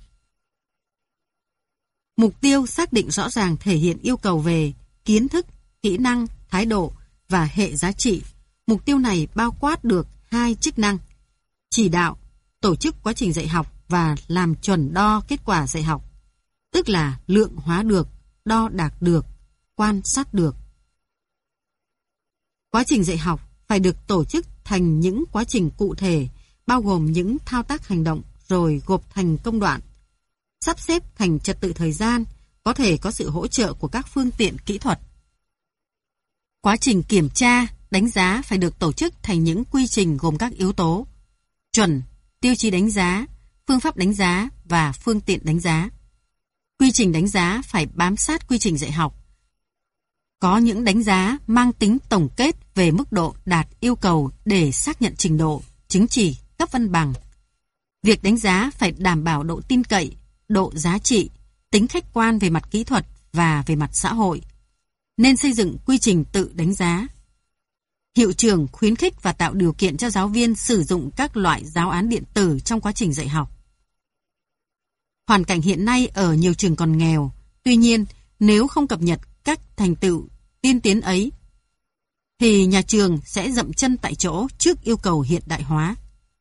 Mục tiêu xác định rõ ràng thể hiện yêu cầu về kiến thức, kỹ năng, thái độ và hệ giá trị. Mục tiêu này bao quát được hai chức năng: chỉ đạo, tổ chức quá trình dạy học và làm chuẩn đo kết quả dạy học, tức là lượng hóa được, đo đạc được, quan sát được. Quá trình dạy học phải được tổ chức thành những quá trình cụ thể, bao gồm những thao tác hành động rồi gộp thành công đoạn, sắp xếp thành trật tự thời gian, có thể có sự hỗ trợ của các phương tiện kỹ thuật. Quá trình kiểm tra, đánh giá phải được tổ chức thành những quy trình gồm các yếu tố: chuẩn, tiêu chí đánh giá, phương pháp đánh giá và phương tiện đánh giá. Quy trình đánh giá phải bám sát quy trình dạy học. Có những đánh giá mang tính tổng kết về mức độ đạt yêu cầu để xác nhận trình độ, chứng chỉ, cấp văn bằng. Việc đánh giá phải đảm bảo độ tin cậy, độ giá trị, tính khách quan về mặt kỹ thuật và về mặt xã hội. Nên xây dựng quy trình tự đánh giá. Hiệu trưởng khuyến khích và tạo điều kiện cho giáo viên sử dụng các loại giáo án điện tử trong quá trình dạy học. Hoàn cảnh hiện nay ở nhiều trường còn nghèo, tuy nhiên nếu không cập nhật các thành tựu tiên tiến ấy, thì nhà trường sẽ dậm chân tại chỗ trước yêu cầu hiện đại hóa.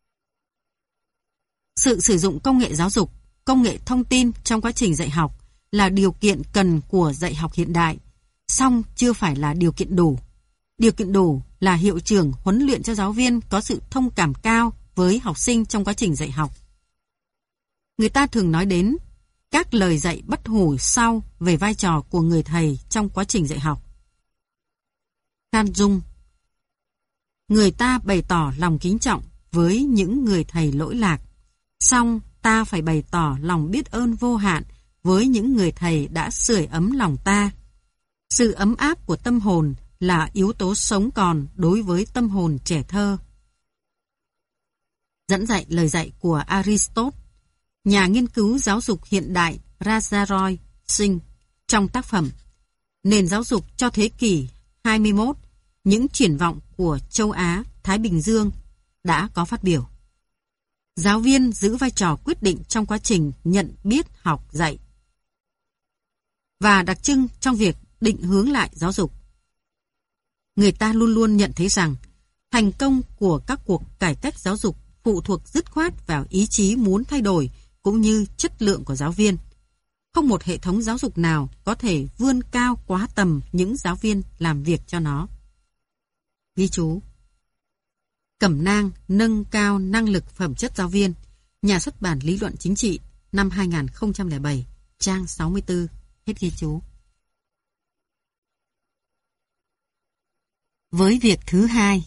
Sự sử dụng công nghệ giáo dục, công nghệ thông tin trong quá trình dạy học là điều kiện cần của dạy học hiện đại, song chưa phải là điều kiện đủ. Điều kiện đủ là hiệu trưởng huấn luyện cho giáo viên có sự thông cảm cao với học sinh trong quá trình dạy học. Người ta thường nói đến các lời dạy bất hủ sau về vai trò của người thầy trong quá trình dạy học. Can Dung: người ta bày tỏ lòng kính trọng với những người thầy lỗi lạc, song ta phải bày tỏ lòng biết ơn vô hạn với những người thầy đã sưởi ấm lòng ta. Sự ấm áp của tâm hồn là yếu tố sống còn đối với tâm hồn trẻ thơ. Dẫn dạy lời dạy của Aristotle, nhà nghiên cứu giáo dục hiện đại Rajaroy Singh trong tác phẩm Nền giáo dục cho thế kỷ hai mươi mốt, những triển vọng của châu Á, Thái Bình Dương đã có phát biểu. Giáo viên giữ vai trò quyết định trong quá trình nhận biết học dạy và đặc trưng trong việc định hướng lại giáo dục. Người ta luôn luôn nhận thấy rằng thành công của các cuộc cải cách giáo dục phụ thuộc dứt khoát vào ý chí muốn thay đổi cũng như chất lượng của giáo viên. Không một hệ thống giáo dục nào có thể vươn cao quá tầm những giáo viên làm việc cho nó. Ghi chú: Cẩm nang nâng cao năng lực phẩm chất giáo viên, nhà xuất bản Lý luận chính trị, năm hai nghìn không trăm lẻ bảy, trang sáu mươi tư. Hết ghi chú. Với việc thứ hai,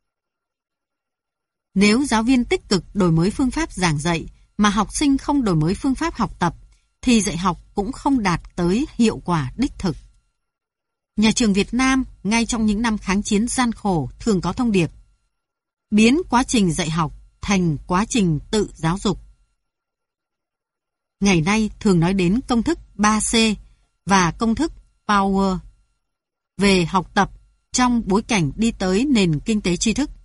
nếu giáo viên tích cực đổi mới phương pháp giảng dạy mà học sinh không đổi mới phương pháp học tập, thì dạy học cũng không đạt tới hiệu quả đích thực. Nhà trường Việt Nam, ngay trong những năm kháng chiến gian khổ, thường có thông điệp biến quá trình dạy học thành quá trình tự giáo dục. Ngày nay thường nói đến công thức ba C và công thức Power về học tập trong bối cảnh đi tới nền kinh tế tri thức.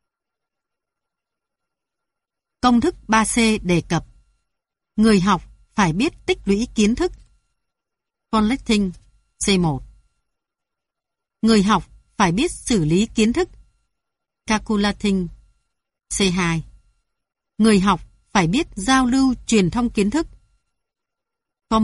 Công thức ba C đề cập người học phải biết tích lũy kiến thức, Collecting C một. Người học phải biết xử lý kiến thức, Calculating C hai. Người học phải biết giao lưu truyền thông kiến thức,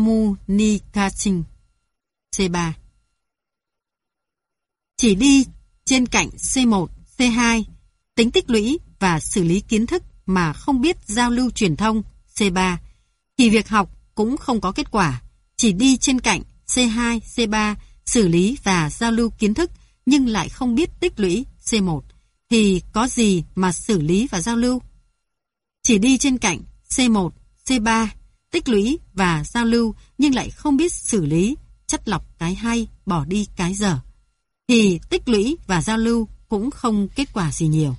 Communicating C ba. Chỉ đi trên cạnh C một, C hai, tính tích lũy và xử lý kiến thức mà không biết giao lưu truyền thông C ba, thì việc học cũng không có kết quả. Chỉ đi trên cạnh C hai, C ba, xử lý và giao lưu kiến thức nhưng lại không biết tích lũy C một, thì có gì mà xử lý và giao lưu? Chỉ đi trên cạnh C một, C ba, tích lũy và giao lưu nhưng lại không biết xử lý, chắt lọc cái hay, bỏ đi cái dở, thì tích lũy và giao lưu cũng không kết quả gì nhiều.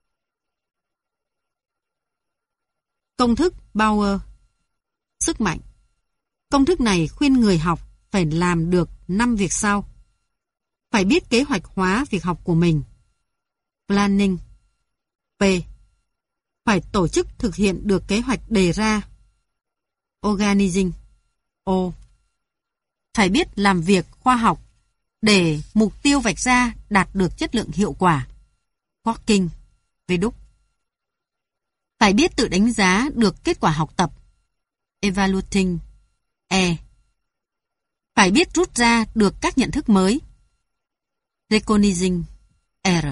Công thức Bauer. Sức mạnh. Công thức này khuyên người học phải làm được năm việc sau. Phải biết kế hoạch hóa việc học của mình. Planning. P. Phải tổ chức thực hiện được kế hoạch đề ra. Organizing. O. Phải biết làm việc khoa học để mục tiêu vạch ra đạt được chất lượng hiệu quả. Working. V đúc. Phải biết tự đánh giá được kết quả học tập. Evaluating. E. Phải biết rút ra được các nhận thức mới. Recognizing. R.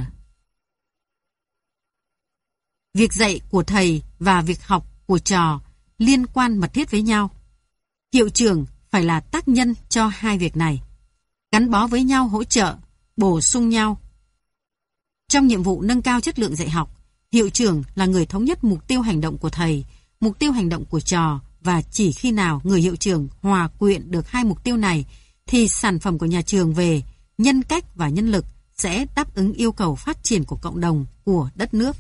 Việc dạy của thầy và việc học của trò liên quan mật thiết với nhau. Hiệu trưởng phải là tác nhân cho hai việc này, gắn bó với nhau, hỗ trợ, bổ sung nhau. Trong nhiệm vụ nâng cao chất lượng dạy học, hiệu trưởng là người thống nhất mục tiêu hành động của thầy, mục tiêu hành động của trò, và chỉ khi nào người hiệu trưởng hòa quyện được hai mục tiêu này thì sản phẩm của nhà trường về nhân cách và nhân lực sẽ đáp ứng yêu cầu phát triển của cộng đồng, của đất nước.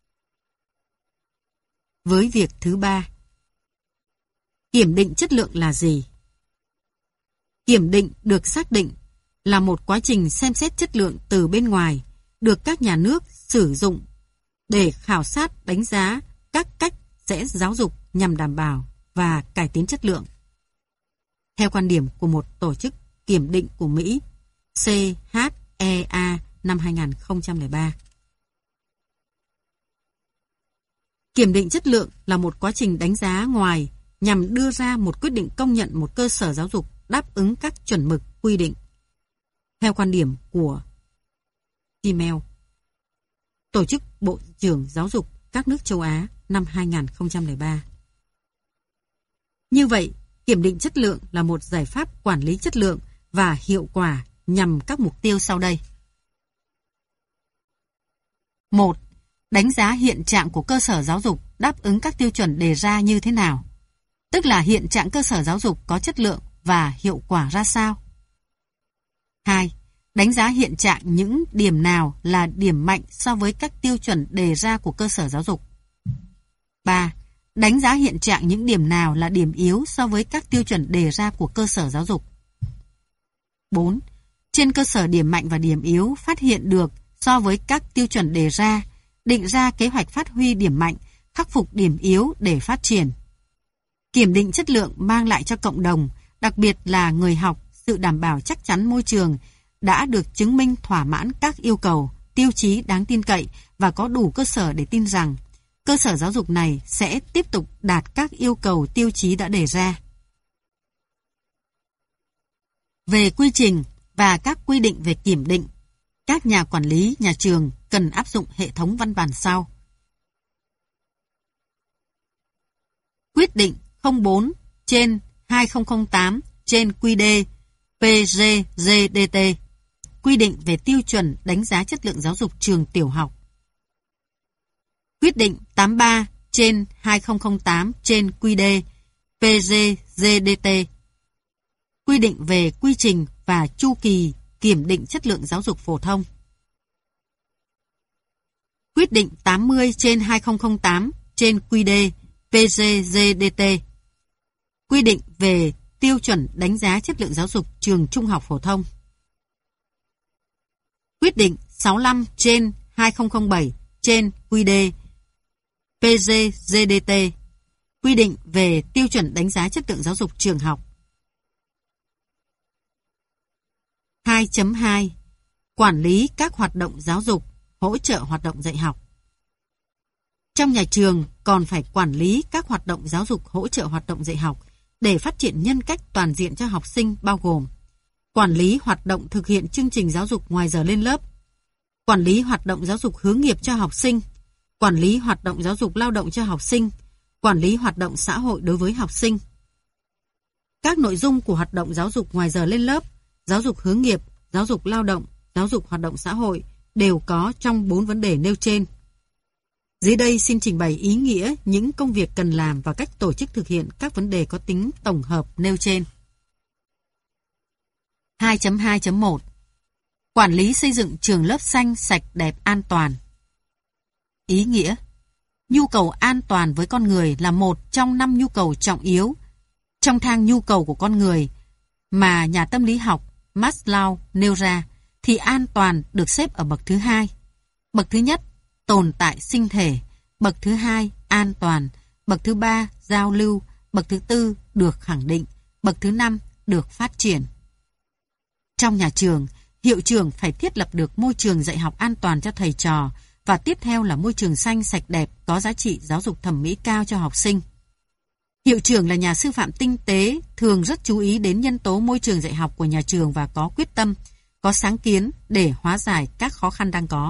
Với việc thứ ba, kiểm định chất lượng là gì? Kiểm định được xác định là một quá trình xem xét chất lượng từ bên ngoài, được các nhà nước sử dụng để khảo sát, đánh giá các cách sẽ giáo dục nhằm đảm bảo và cải tiến chất lượng. Theo quan điểm của một tổ chức kiểm định của Mỹ, C H E A năm hai nghìn không trăm lẻ ba. Kiểm định chất lượng là một quá trình đánh giá ngoài nhằm đưa ra một quyết định công nhận một cơ sở giáo dục đáp ứng các chuẩn mực quy định. Theo quan điểm của Kimmel, Tổ chức Bộ trưởng Giáo dục các nước châu Á năm hai nghìn không trăm lẻ ba. Như vậy, kiểm định chất lượng là một giải pháp quản lý chất lượng và hiệu quả nhằm các mục tiêu sau đây. một. Đánh giá hiện trạng của cơ sở giáo dục đáp ứng các tiêu chuẩn đề ra như thế nào, tức là hiện trạng cơ sở giáo dục có chất lượng và hiệu quả ra sao. hai. Đánh giá hiện trạng những điểm nào là điểm mạnh so với các tiêu chuẩn đề ra của cơ sở giáo dục. ba. Đánh giá hiện trạng những điểm nào là điểm yếu so với các tiêu chuẩn đề ra của cơ sở giáo dục. bốn. Trên cơ sở điểm mạnh và điểm yếu phát hiện được so với các tiêu chuẩn đề ra, định ra kế hoạch phát huy điểm mạnh, khắc phục điểm yếu để phát triển. Kiểm định chất lượng mang lại cho cộng đồng, đặc biệt là người học, sự đảm bảo chắc chắn môi trường đã được chứng minh thỏa mãn các yêu cầu, tiêu chí đáng tin cậy và có đủ cơ sở để tin rằng cơ sở giáo dục này sẽ tiếp tục đạt các yêu cầu tiêu chí đã đề ra. Về quy trình và các quy định về kiểm định, các nhà quản lý nhà trường cần áp dụng hệ thống văn bản sau. Quyết định không bốn trên hai nghìn không trăm lẻ tám trên Q D P G G D T, quy định về tiêu chuẩn đánh giá chất lượng giáo dục trường tiểu học. Quyết định tám mươi ba trên hai nghìn không trăm lẻ tám trên Q D P G G D T, quy định về quy trình và chu kỳ kiểm định chất lượng giáo dục phổ thông. Quyết định tám mươi trên hai nghìn không trăm lẻ tám trên Q D P G G D T, quy định về tiêu chuẩn đánh giá chất lượng giáo dục trường trung học phổ thông. Quyết định sáu mươi lăm trên hai nghìn không trăm lẻ bảy trên Q D P G G D T, quy định về tiêu chuẩn đánh giá chất lượng giáo dục trường học. hai chấm hai. Quản lý các hoạt động giáo dục, hỗ trợ hoạt động dạy học. Trong nhà trường còn phải quản lý các hoạt động giáo dục hỗ trợ hoạt động dạy học để phát triển nhân cách toàn diện cho học sinh, bao gồm quản lý hoạt động thực hiện chương trình giáo dục ngoài giờ lên lớp, quản lý hoạt động giáo dục hướng nghiệp cho học sinh, quản lý hoạt động giáo dục lao động cho học sinh, quản lý hoạt động xã hội đối với học sinh. Các nội dung của hoạt động giáo dục ngoài giờ lên lớp, giáo dục hướng nghiệp, giáo dục lao động, giáo dục hoạt động xã hội đều có trong bốn vấn đề nêu trên. Dưới đây xin trình bày ý nghĩa những công việc cần làm và cách tổ chức thực hiện các vấn đề có tính tổng hợp nêu trên. hai chấm hai chấm một Quản lý xây dựng trường lớp xanh, sạch, đẹp, an toàn. Ý nghĩa: nhu cầu an toàn với con người là một trong năm nhu cầu trọng yếu trong thang nhu cầu của con người mà nhà tâm lý học Maslow nêu ra, thì an toàn được xếp ở bậc thứ hai. Bậc thứ nhất, tồn tại sinh thể. Bậc thứ hai, an toàn. Bậc thứ ba, giao lưu. Bậc thứ tư, được khẳng định. Bậc thứ năm, được phát triển. Trong nhà trường, hiệu trưởng phải thiết lập được môi trường dạy học an toàn cho thầy trò, và tiếp theo là môi trường xanh, sạch, đẹp, có giá trị giáo dục thẩm mỹ cao cho học sinh. Hiệu trưởng là nhà sư phạm tinh tế, thường rất chú ý đến nhân tố môi trường dạy học của nhà trường và có quyết tâm, có sáng kiến để hóa giải các khó khăn đang có.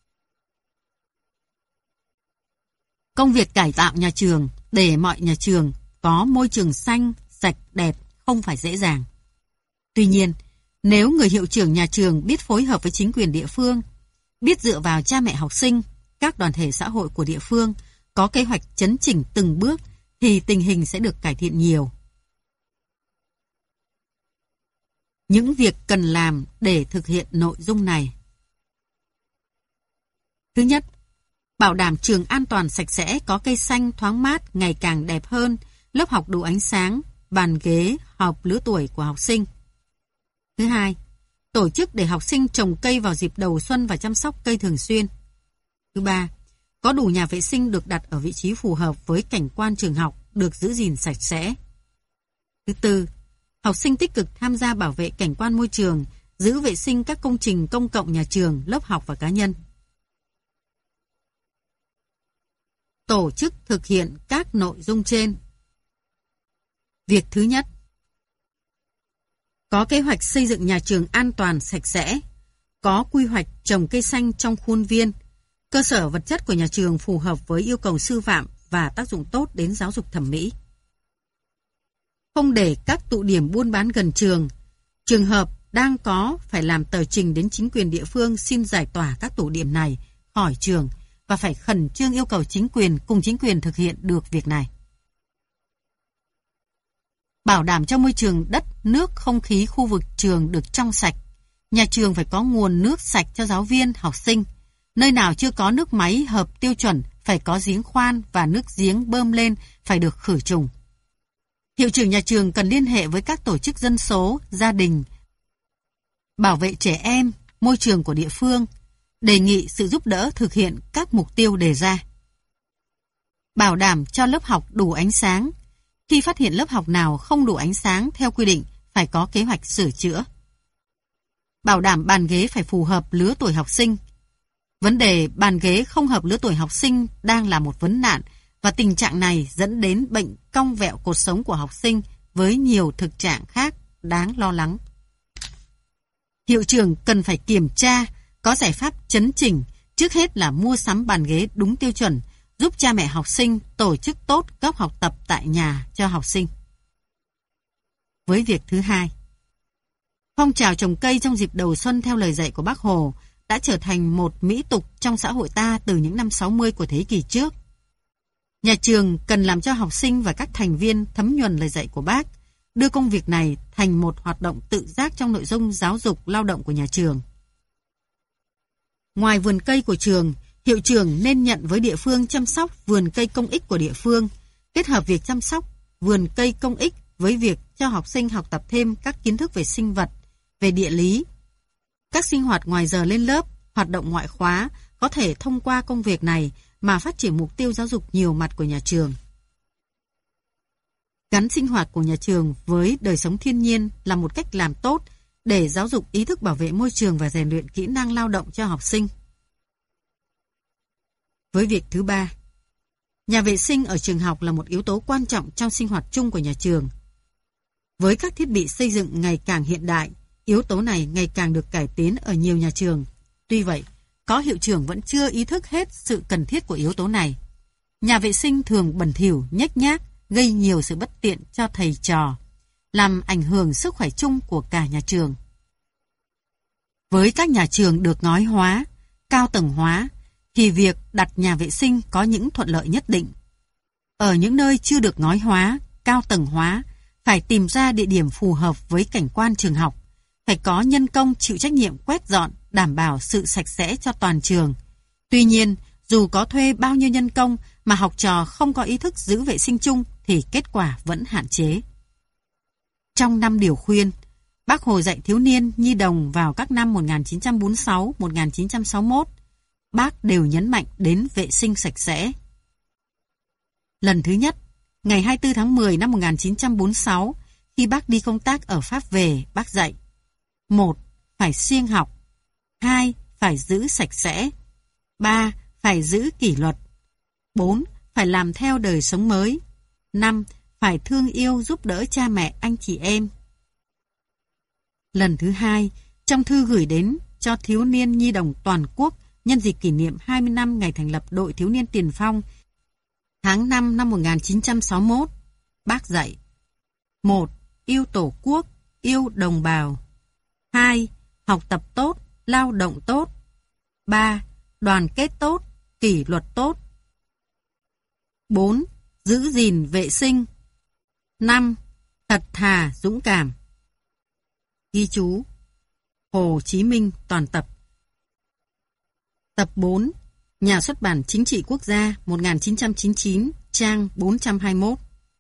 Công việc cải tạo nhà trường để mọi nhà trường có môi trường xanh, sạch, đẹp không phải dễ dàng. Tuy nhiên, nếu người hiệu trưởng nhà trường biết phối hợp với chính quyền địa phương, biết dựa vào cha mẹ học sinh, các đoàn thể xã hội của địa phương, có kế hoạch chấn chỉnh từng bước, thì tình hình sẽ được cải thiện nhiều. Những việc cần làm để thực hiện nội dung này. Thứ nhất, bảo đảm trường an toàn sạch sẽ, có cây xanh thoáng mát ngày càng đẹp hơn, lớp học đủ ánh sáng, bàn ghế hợp lứa tuổi của học sinh. Thứ hai, tổ chức để học sinh trồng cây vào dịp đầu xuân và chăm sóc cây thường xuyên. Thứ ba, có đủ nhà vệ sinh được đặt ở vị trí phù hợp với cảnh quan trường học, được giữ gìn sạch sẽ. Thứ tư, học sinh tích cực tham gia bảo vệ cảnh quan môi trường, giữ vệ sinh các công trình công cộng nhà trường, lớp học và cá nhân. Tổ chức thực hiện các nội dung trên. Việc thứ nhất, có kế hoạch xây dựng nhà trường an toàn sạch sẽ, có quy hoạch trồng cây xanh trong khuôn viên, cơ sở vật chất của nhà trường phù hợp với yêu cầu sư phạm và tác dụng tốt đến giáo dục thẩm mỹ. Không để các tụ điểm buôn bán gần trường, trường hợp đang có phải làm tờ trình đến chính quyền địa phương xin giải tỏa các tụ điểm này khỏi trường và phải khẩn trương yêu cầu chính quyền cùng chính quyền thực hiện được việc này. Bảo đảm cho môi trường đất, nước, không khí khu vực trường được trong sạch. Nhà trường phải có nguồn nước sạch cho giáo viên, học sinh. Nơi nào chưa có nước máy hợp tiêu chuẩn phải có giếng khoan và nước giếng bơm lên phải được khử trùng. Hiệu trưởng nhà trường cần liên hệ với các tổ chức dân số, gia đình, bảo vệ trẻ em, môi trường của địa phương, đề nghị sự giúp đỡ thực hiện các mục tiêu đề ra. Bảo đảm cho lớp học đủ ánh sáng. Khi phát hiện lớp học nào không đủ ánh sáng theo quy định, phải có kế hoạch sửa chữa. Bảo đảm bàn ghế phải phù hợp lứa tuổi học sinh. Vấn đề bàn ghế không hợp lứa tuổi học sinh đang là một vấn nạn, và tình trạng này dẫn đến bệnh cong vẹo cột sống của học sinh với nhiều thực trạng khác đáng lo lắng. Hiệu trưởng cần phải kiểm tra, có giải pháp chấn chỉnh, trước hết là mua sắm bàn ghế đúng tiêu chuẩn, giúp cha mẹ học sinh tổ chức tốt góc học tập tại nhà cho học sinh. Với việc thứ hai, phong trào trồng cây trong dịp đầu xuân theo lời dạy của Bác Hồ đã trở thành một mỹ tục trong xã hội ta từ những năm sáu mươi của thế kỷ trước. Nhà trường cần làm cho học sinh và các thành viên thấm nhuần lời dạy của Bác, đưa công việc này thành một hoạt động tự giác trong nội dung giáo dục lao động của nhà trường. Ngoài vườn cây của trường, hiệu trưởng nên nhận với địa phương chăm sóc vườn cây công ích của địa phương, kết hợp việc chăm sóc vườn cây công ích với việc cho học sinh học tập thêm các kiến thức về sinh vật, về địa lý. Các sinh hoạt ngoài giờ lên lớp, hoạt động ngoại khóa có thể thông qua công việc này mà phát triển mục tiêu giáo dục nhiều mặt của nhà trường. Gắn sinh hoạt của nhà trường với đời sống thiên nhiên là một cách làm tốt để giáo dục ý thức bảo vệ môi trường và rèn luyện kỹ năng lao động cho học sinh. Với việc thứ ba, nhà vệ sinh ở trường học là một yếu tố quan trọng trong sinh hoạt chung của nhà trường. Với các thiết bị xây dựng ngày càng hiện đại, yếu tố này ngày càng được cải tiến ở nhiều nhà trường. Tuy vậy, có hiệu trưởng vẫn chưa ý thức hết sự cần thiết của yếu tố này. Nhà vệ sinh thường bẩn thỉu, nhếch nhác, gây nhiều sự bất tiện cho thầy trò, làm ảnh hưởng sức khỏe chung của cả nhà trường. Với các nhà trường được ngói hóa, cao tầng hóa, thì việc đặt nhà vệ sinh có những thuận lợi nhất định. Ở những nơi chưa được ngói hóa, cao tầng hóa, phải tìm ra địa điểm phù hợp với cảnh quan trường học, phải có nhân công chịu trách nhiệm quét dọn, đảm bảo sự sạch sẽ cho toàn trường. Tuy nhiên, dù có thuê bao nhiêu nhân công mà học trò không có ý thức giữ vệ sinh chung thì kết quả vẫn hạn chế. Trong năm điều khuyên, Bác Hồ dạy thiếu niên nhi đồng vào các năm một nghìn chín trăm bốn mươi sáu đến một nghìn chín trăm sáu mươi mốt, Bác đều nhấn mạnh đến vệ sinh sạch sẽ. Lần thứ nhất, ngày hai mươi tư tháng mười năm một nghìn chín trăm bốn mươi sáu, khi Bác đi công tác ở Pháp về, Bác dạy: một. Phải siêng học. hai. Phải giữ sạch sẽ. ba. Phải giữ kỷ luật. bốn. Phải làm theo đời sống mới. năm. Phải thương yêu giúp đỡ cha mẹ, anh chị em. Lần thứ hai, trong thư gửi đến cho thiếu niên nhi đồng toàn quốc nhân dịp kỷ niệm hai mươi năm ngày thành lập đội thiếu niên tiền phong tháng năm năm một nghìn chín trăm sáu mươi mốt, Bác dạy: một. Yêu Tổ quốc, yêu đồng bào. hai. Học tập tốt, lao động tốt. ba. Đoàn kết tốt, kỷ luật tốt. bốn. Giữ gìn vệ sinh. năm. Thật thà, dũng cảm. Ghi chú: Hồ Chí Minh toàn tập. Tập bốn, Nhà xuất bản Chính trị Quốc gia một nghìn chín trăm chín mươi chín, trang bốn trăm hai mươi mốt.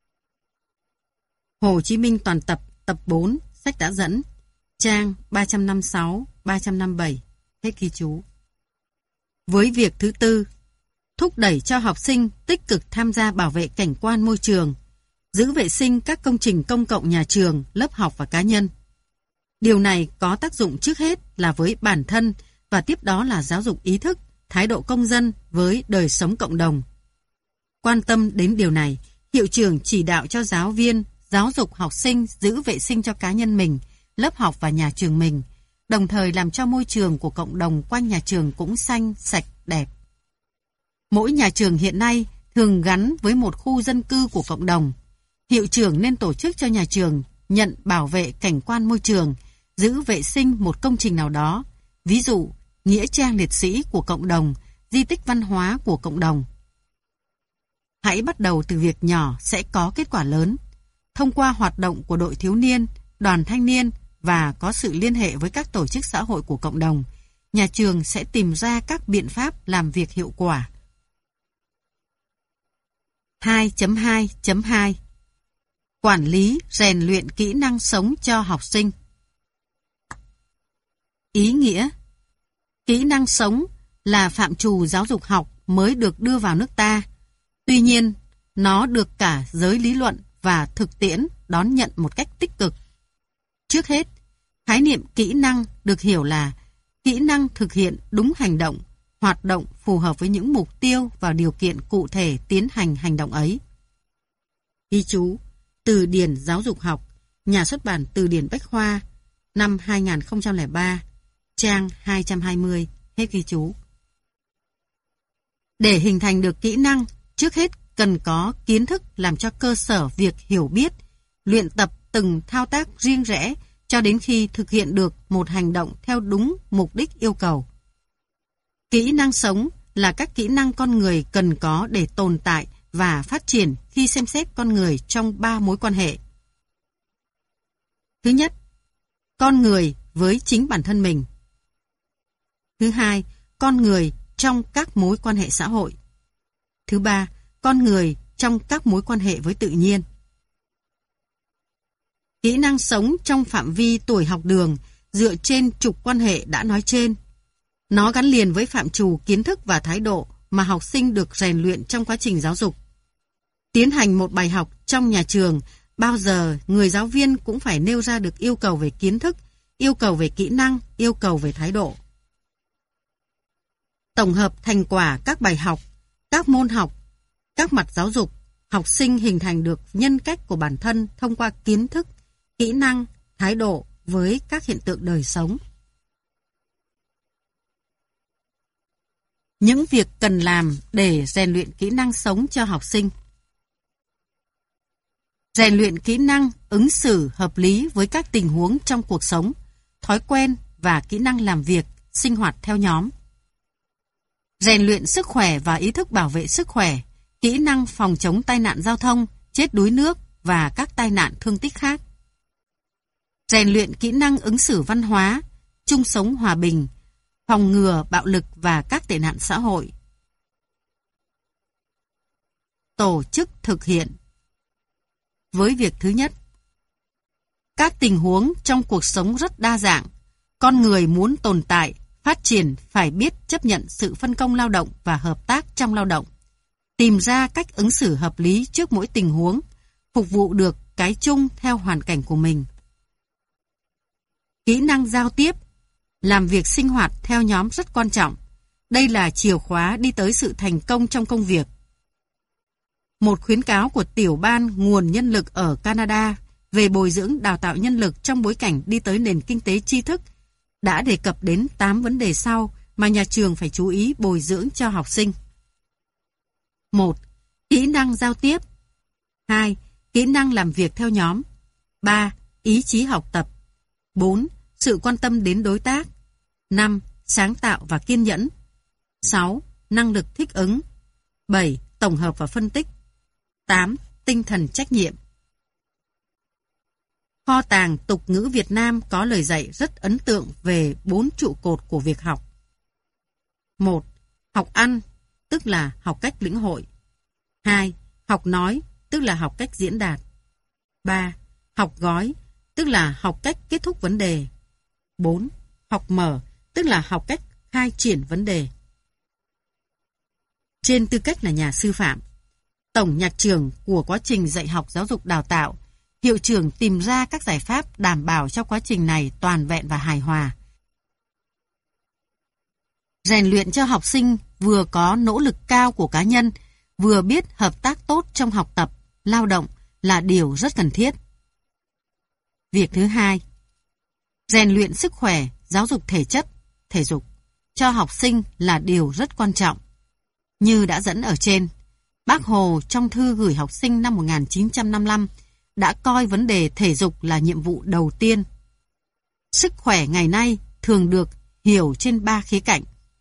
Hồ Chí Minh toàn tập, tập bốn, sách đã dẫn, trang ba trăm năm mươi sáu, ba trăm năm mươi bảy. Hết ghi chú. Với việc thứ tư, thúc đẩy cho học sinh tích cực tham gia bảo vệ cảnh quan môi trường, giữ vệ sinh các công trình công cộng nhà trường, lớp học và cá nhân. Điều này có tác dụng trước hết là với bản thân và tiếp đó là giáo dục ý thức, thái độ công dân với đời sống cộng đồng. Quan tâm đến điều này, hiệu trưởng chỉ đạo cho giáo viên giáo dục học sinh giữ vệ sinh cho cá nhân mình, lớp học và nhà trường mình, đồng thời làm cho môi trường của cộng đồng quanh nhà trường cũng xanh, sạch, đẹp. Mỗi nhà trường hiện nay thường gắn với một khu dân cư của cộng đồng. Hiệu trưởng nên tổ chức cho nhà trường nhận bảo vệ cảnh quan môi trường, giữ vệ sinh một công trình nào đó, ví dụ nghĩa trang liệt sĩ của cộng đồng, di tích văn hóa của cộng đồng. Hãy bắt đầu từ việc nhỏ sẽ có kết quả lớn. Thông qua hoạt động của đội thiếu niên, đoàn thanh niên và có sự liên hệ với các tổ chức xã hội của cộng đồng, nhà trường sẽ tìm ra các biện pháp làm việc hiệu quả. hai chấm hai chấm hai Quản lý, rèn luyện kỹ năng sống cho học sinh. Ý nghĩa: kỹ năng sống là phạm trù giáo dục học mới được đưa vào nước ta. Tuy nhiên, nó được cả giới lý luận và thực tiễn đón nhận một cách tích cực. Trước hết, khái niệm kỹ năng được hiểu là kỹ năng thực hiện đúng hành động, hoạt động phù hợp với những mục tiêu và điều kiện cụ thể tiến hành hành động ấy. Ghi chú: Từ điển giáo dục học, Nhà xuất bản Từ điển Bách khoa, năm hai nghìn không trăm lẻ ba, trang hai trăm hai mươi. Hết ghi chú. Để hình thành được kỹ năng, trước hết cần có kiến thức làm cho cơ sở việc hiểu biết, luyện tập từng thao tác riêng rẽ cho đến khi thực hiện được một hành động theo đúng mục đích yêu cầu. Kỹ năng sống là các kỹ năng con người cần có để tồn tại và phát triển khi xem xét con người trong ba mối quan hệ. Thứ nhất, con người với chính bản thân mình. Thứ hai, con người trong các mối quan hệ xã hội. Thứ ba, con người trong các mối quan hệ với tự nhiên. Kỹ năng sống trong phạm vi tuổi học đường dựa trên trục quan hệ đã nói trên. Nó gắn liền với phạm trù kiến thức và thái độ mà học sinh được rèn luyện trong quá trình giáo dục. Tiến hành một bài học trong nhà trường, bao giờ người giáo viên cũng phải nêu ra được yêu cầu về kiến thức, yêu cầu về kỹ năng, yêu cầu về thái độ. Tổng hợp thành quả các bài học, các môn học, các mặt giáo dục, học sinh hình thành được nhân cách của bản thân thông qua kiến thức, kỹ năng, thái độ với các hiện tượng đời sống. Những việc cần làm để rèn luyện kỹ năng sống cho học sinh. Rèn luyện kỹ năng ứng xử hợp lý với các tình huống trong cuộc sống, thói quen và kỹ năng làm việc, sinh hoạt theo nhóm. Rèn luyện sức khỏe và ý thức bảo vệ sức khỏe, kỹ năng phòng chống tai nạn giao thông, chết đuối nước và các tai nạn thương tích khác. Rèn luyện kỹ năng ứng xử văn hóa, chung sống hòa bình, phòng ngừa bạo lực và các tệ nạn xã hội. Tổ chức thực hiện. Với việc thứ nhất, các tình huống trong cuộc sống rất đa dạng. Con người muốn tồn tại, phát triển phải biết chấp nhận sự phân công lao động và hợp tác trong lao động. Tìm ra cách ứng xử hợp lý trước mỗi tình huống, phục vụ được cái chung theo hoàn cảnh của mình. Kỹ năng giao tiếp, làm việc sinh hoạt theo nhóm rất quan trọng. Đây là chìa khóa đi tới sự thành công trong công việc. Một khuyến cáo của tiểu ban nguồn nhân lực ở Canada về bồi dưỡng đào tạo nhân lực trong bối cảnh đi tới nền kinh tế tri thức đã đề cập đến tám vấn đề sau mà nhà trường phải chú ý bồi dưỡng cho học sinh. một. Kỹ năng giao tiếp. hai. Kỹ năng làm việc theo nhóm. ba. Ý chí học tập. bốn. Sự quan tâm đến đối tác. năm. Sáng tạo và kiên nhẫn. sáu. Năng lực thích ứng. bảy. Tổng hợp và phân tích. tám. Tinh thần trách nhiệm. Kho tàng tục ngữ Việt Nam có lời dạy rất ấn tượng về bốn trụ cột của việc học. một. Học ăn, tức là học cách lĩnh hội. hai. Học nói, tức là học cách diễn đạt. ba. Học gói, tức là học cách kết thúc vấn đề. bốn. Học mở, tức là học cách khai triển vấn đề. Trên tư cách là nhà sư phạm, tổng nhạc trưởng của quá trình dạy học giáo dục đào tạo, hiệu trưởng tìm ra các giải pháp đảm bảo cho quá trình này toàn vẹn và hài hòa. Rèn luyện cho học sinh vừa có nỗ lực cao của cá nhân, vừa biết hợp tác tốt trong học tập, lao động là điều rất cần thiết. Việc thứ hai, rèn luyện sức khỏe, giáo dục thể chất, thể dục cho học sinh là điều rất quan trọng. Như đã dẫn ở trên, Bác Hồ trong thư gửi học sinh năm một nghìn chín trăm năm mươi lăm đã coi vấn đề thể dục là nhiệm vụ đầu tiên. Sức khỏe ngày nay thường được hiểu trên ba khía cạnh.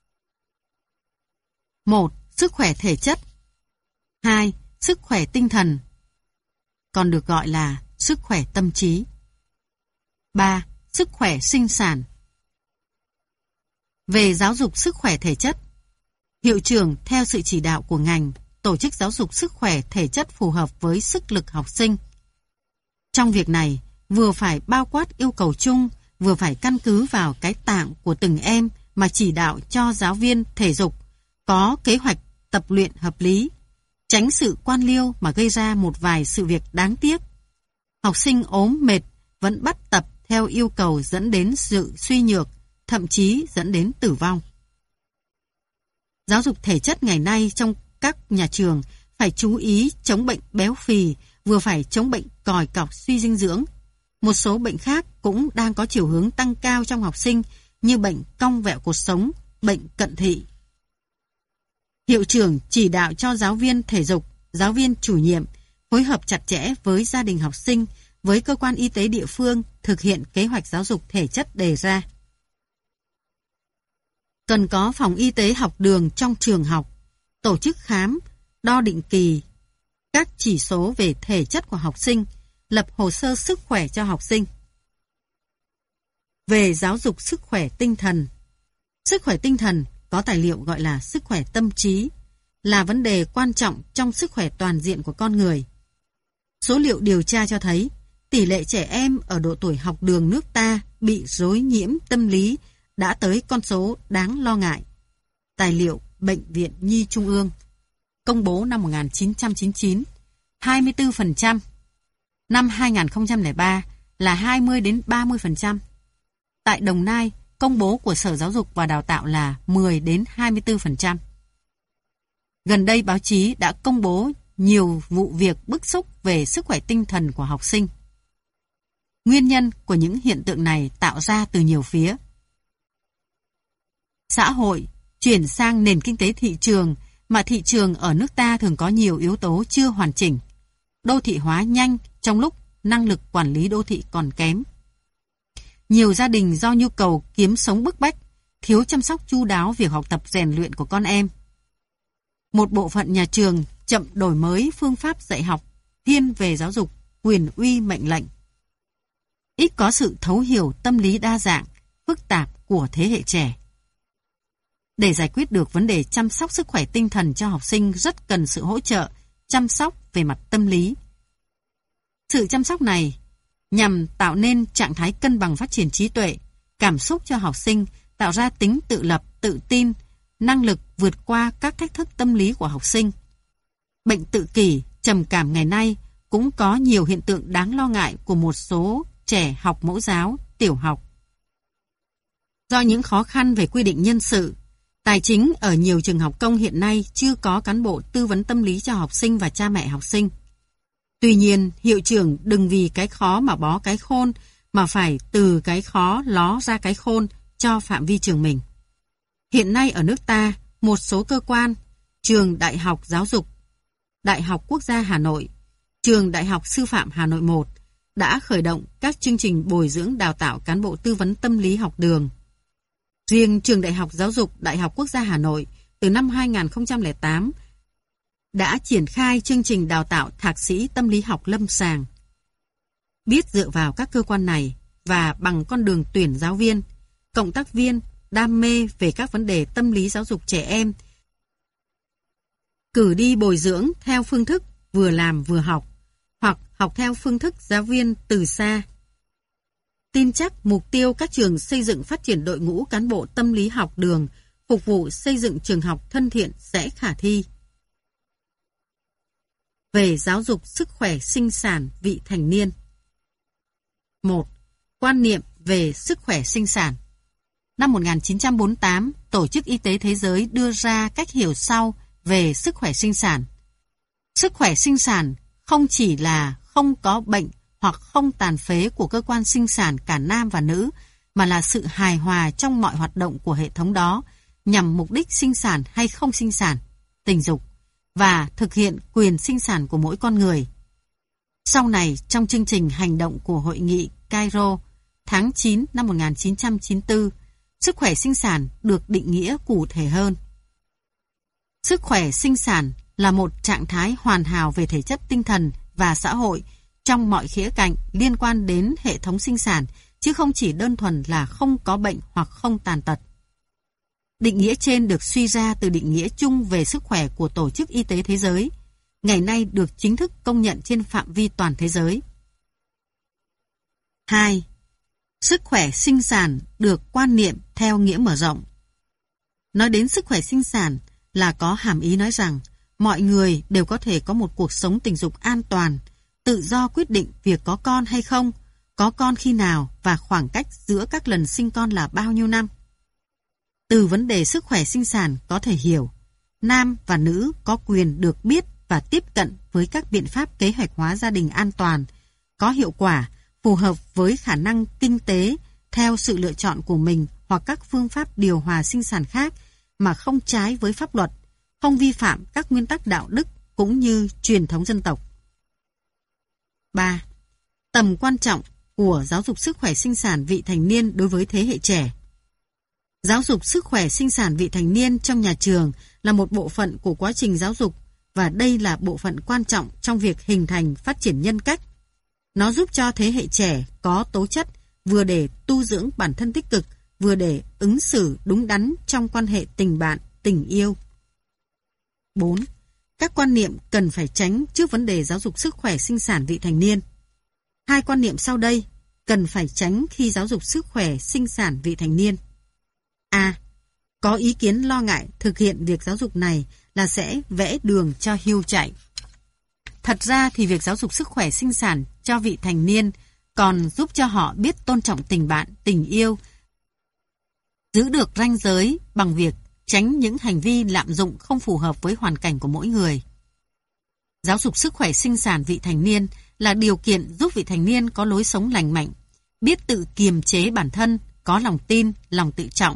một. Sức khỏe thể chất. hai. Sức khỏe tinh thần, còn được gọi là sức khỏe tâm trí. ba. Sức khỏe sinh sản. Về giáo dục sức khỏe thể chất, hiệu trưởng theo sự chỉ đạo của ngành tổ chức giáo dục sức khỏe thể chất phù hợp với sức lực học sinh. Trong việc này, vừa phải bao quát yêu cầu chung, vừa phải căn cứ vào cái tạng của từng em mà chỉ đạo cho giáo viên thể dục có kế hoạch tập luyện hợp lý, tránh sự quan liêu mà gây ra một vài sự việc đáng tiếc. Học sinh ốm mệt vẫn bắt tập theo yêu cầu dẫn đến sự suy nhược, thậm chí dẫn đến tử vong. Giáo dục thể chất ngày nay trong các nhà trường phải chú ý chống bệnh béo phì, vừa phải chống bệnh còi cọc suy dinh dưỡng. Một số bệnh khác cũng đang có chiều hướng tăng cao trong học sinh như bệnh cong vẹo cột sống, bệnh cận thị. Hiệu trưởng chỉ đạo cho giáo viên thể dục, giáo viên chủ nhiệm phối hợp chặt chẽ với gia đình học sinh, với cơ quan y tế địa phương thực hiện kế hoạch giáo dục thể chất đề ra. Cần có phòng y tế học đường trong trường học, tổ chức khám, đo định kỳ các chỉ số về thể chất của học sinh, lập hồ sơ sức khỏe cho học sinh. Về giáo dục sức khỏe tinh thần, sức khỏe tinh thần có tài liệu gọi là sức khỏe tâm trí, là vấn đề quan trọng trong sức khỏe toàn diện của con người. Số liệu điều tra cho thấy, tỷ lệ trẻ em ở độ tuổi học đường nước ta bị rối nhiễm tâm lý đã tới con số đáng lo ngại. Tài liệu Bệnh viện Nhi Trung ương, công bố năm một nghìn chín trăm chín mươi chín, hai mươi tư phần trăm. Năm hai nghìn không trăm lẻ ba là hai mươi đến ba mươi phần trăm. Tại Đồng Nai, công bố của Sở Giáo dục và Đào tạo là mười đến hai mươi tư phần trăm. Gần đây báo chí đã công bố nhiều vụ việc bức xúc về sức khỏe tinh thần của học sinh. Nguyên nhân của những hiện tượng này tạo ra từ nhiều phía. Xã hội, chuyển sang nền kinh tế thị trường, mà thị trường ở nước ta thường có nhiều yếu tố chưa hoàn chỉnh. Đô thị hóa nhanh trong lúc năng lực quản lý đô thị còn kém. Nhiều gia đình do nhu cầu kiếm sống bức bách, thiếu chăm sóc chu đáo việc học tập rèn luyện của con em. Một bộ phận nhà trường chậm đổi mới phương pháp dạy học, thiên về giáo dục, quyền uy mệnh lệnh. Ít có sự thấu hiểu tâm lý đa dạng, phức tạp của thế hệ trẻ. Để giải quyết được vấn đề chăm sóc sức khỏe tinh thần cho học sinh rất cần sự hỗ trợ, chăm sóc về mặt tâm lý. Sự chăm sóc này nhằm tạo nên trạng thái cân bằng phát triển trí tuệ, cảm xúc cho học sinh, tạo ra tính tự lập, tự tin, năng lực vượt qua các thách thức tâm lý của học sinh. Bệnh tự kỷ, trầm cảm ngày nay cũng có nhiều hiện tượng đáng lo ngại của một số trẻ học mẫu giáo, tiểu học. Do những khó khăn về quy định nhân sự, tài chính ở nhiều trường học công hiện nay chưa có cán bộ tư vấn tâm lý cho học sinh và cha mẹ học sinh. Tuy nhiên, hiệu trưởng đừng vì cái khó mà bó cái khôn, mà phải từ cái khó ló ra cái khôn cho phạm vi trường mình. Hiện nay ở nước ta, một số cơ quan, trường Đại học Giáo dục, Đại học Quốc gia Hà Nội, trường Đại học Sư phạm Hà Nội một đã khởi động các chương trình bồi dưỡng đào tạo cán bộ tư vấn tâm lý học đường. Riêng trường Đại học Giáo dục Đại học Quốc gia Hà Nội từ năm hai nghìn không trăm lẻ tám đã triển khai chương trình đào tạo thạc sĩ tâm lý học lâm sàng. Biết dựa vào các cơ quan này và bằng con đường tuyển giáo viên, cộng tác viên đam mê về các vấn đề tâm lý giáo dục trẻ em, cử đi bồi dưỡng theo phương thức vừa làm vừa học, hoặc học theo phương thức giáo viên từ xa. Tin chắc mục tiêu các trường xây dựng phát triển đội ngũ cán bộ tâm lý học đường, phục vụ xây dựng trường học thân thiện sẽ khả thi. Về giáo dục sức khỏe sinh sản vị thành niên. một. Quan niệm về sức khỏe sinh sản. Năm một nghìn chín trăm bốn mươi tám, Tổ chức Y tế Thế giới đưa ra cách hiểu sau về sức khỏe sinh sản. Sức khỏe sinh sản không chỉ là không có bệnh hoặc không tàn phế của cơ quan sinh sản cả nam và nữ, mà là sự hài hòa trong mọi hoạt động của hệ thống đó, nhằm mục đích sinh sản hay không sinh sản, tình dục, và thực hiện quyền sinh sản của mỗi con người. Sau này, trong chương trình hành động của Hội nghị Cairo tháng chín năm một nghìn chín trăm chín mươi tư, sức khỏe sinh sản được định nghĩa cụ thể hơn. Sức khỏe sinh sản là một trạng thái hoàn hảo về thể chất, tinh thần và xã hội trong mọi khía cạnh liên quan đến hệ thống sinh sản, chứ không chỉ đơn thuần là không có bệnh hoặc không tàn tật. Định nghĩa trên được suy ra từ định nghĩa chung về sức khỏe của Tổ chức Y tế Thế giới, ngày nay được chính thức công nhận trên phạm vi toàn thế giới. hai. Sức khỏe sinh sản được quan niệm theo nghĩa mở rộng. Nói đến sức khỏe sinh sản là có hàm ý nói rằng mọi người đều có thể có một cuộc sống tình dục an toàn, tự do quyết định việc có con hay không, có con khi nào và khoảng cách giữa các lần sinh con là bao nhiêu năm. Từ vấn đề sức khỏe sinh sản có thể hiểu, nam và nữ có quyền được biết và tiếp cận với các biện pháp kế hoạch hóa gia đình an toàn, có hiệu quả, phù hợp với khả năng kinh tế theo sự lựa chọn của mình hoặc các phương pháp điều hòa sinh sản khác mà không trái với pháp luật, không vi phạm các nguyên tắc đạo đức cũng như truyền thống dân tộc. ba. Tầm quan trọng của giáo dục sức khỏe sinh sản vị thành niên đối với thế hệ trẻ. Giáo dục sức khỏe sinh sản vị thành niên trong nhà trường là một bộ phận của quá trình giáo dục, và đây là bộ phận quan trọng trong việc hình thành phát triển nhân cách. Nó giúp cho thế hệ trẻ có tố chất vừa để tu dưỡng bản thân tích cực, vừa để ứng xử đúng đắn trong quan hệ tình bạn, tình yêu. bốn. Các quan niệm cần phải tránh trước vấn đề giáo dục sức khỏe sinh sản vị thành niên. Hai quan niệm sau đây cần phải tránh khi giáo dục sức khỏe sinh sản vị thành niên. A. Có ý kiến lo ngại thực hiện việc giáo dục này là sẽ vẽ đường cho hươu chạy. Thật ra thì việc giáo dục sức khỏe sinh sản cho vị thành niên còn giúp cho họ biết tôn trọng tình bạn, tình yêu, giữ được ranh giới bằng việc tránh những hành vi lạm dụng không phù hợp với hoàn cảnh của mỗi người. Giáo dục sức khỏe sinh sản vị thành niên là điều kiện giúp vị thành niên có lối sống lành mạnh, biết tự kiềm chế bản thân, có lòng tin, lòng tự trọng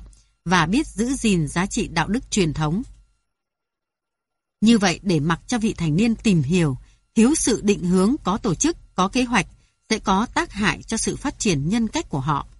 và biết giữ gìn giá trị đạo đức truyền thống. Như vậy, để mặc cho vị thành niên tìm hiểu, thiếu sự định hướng có tổ chức, có kế hoạch sẽ có tác hại cho sự phát triển nhân cách của họ.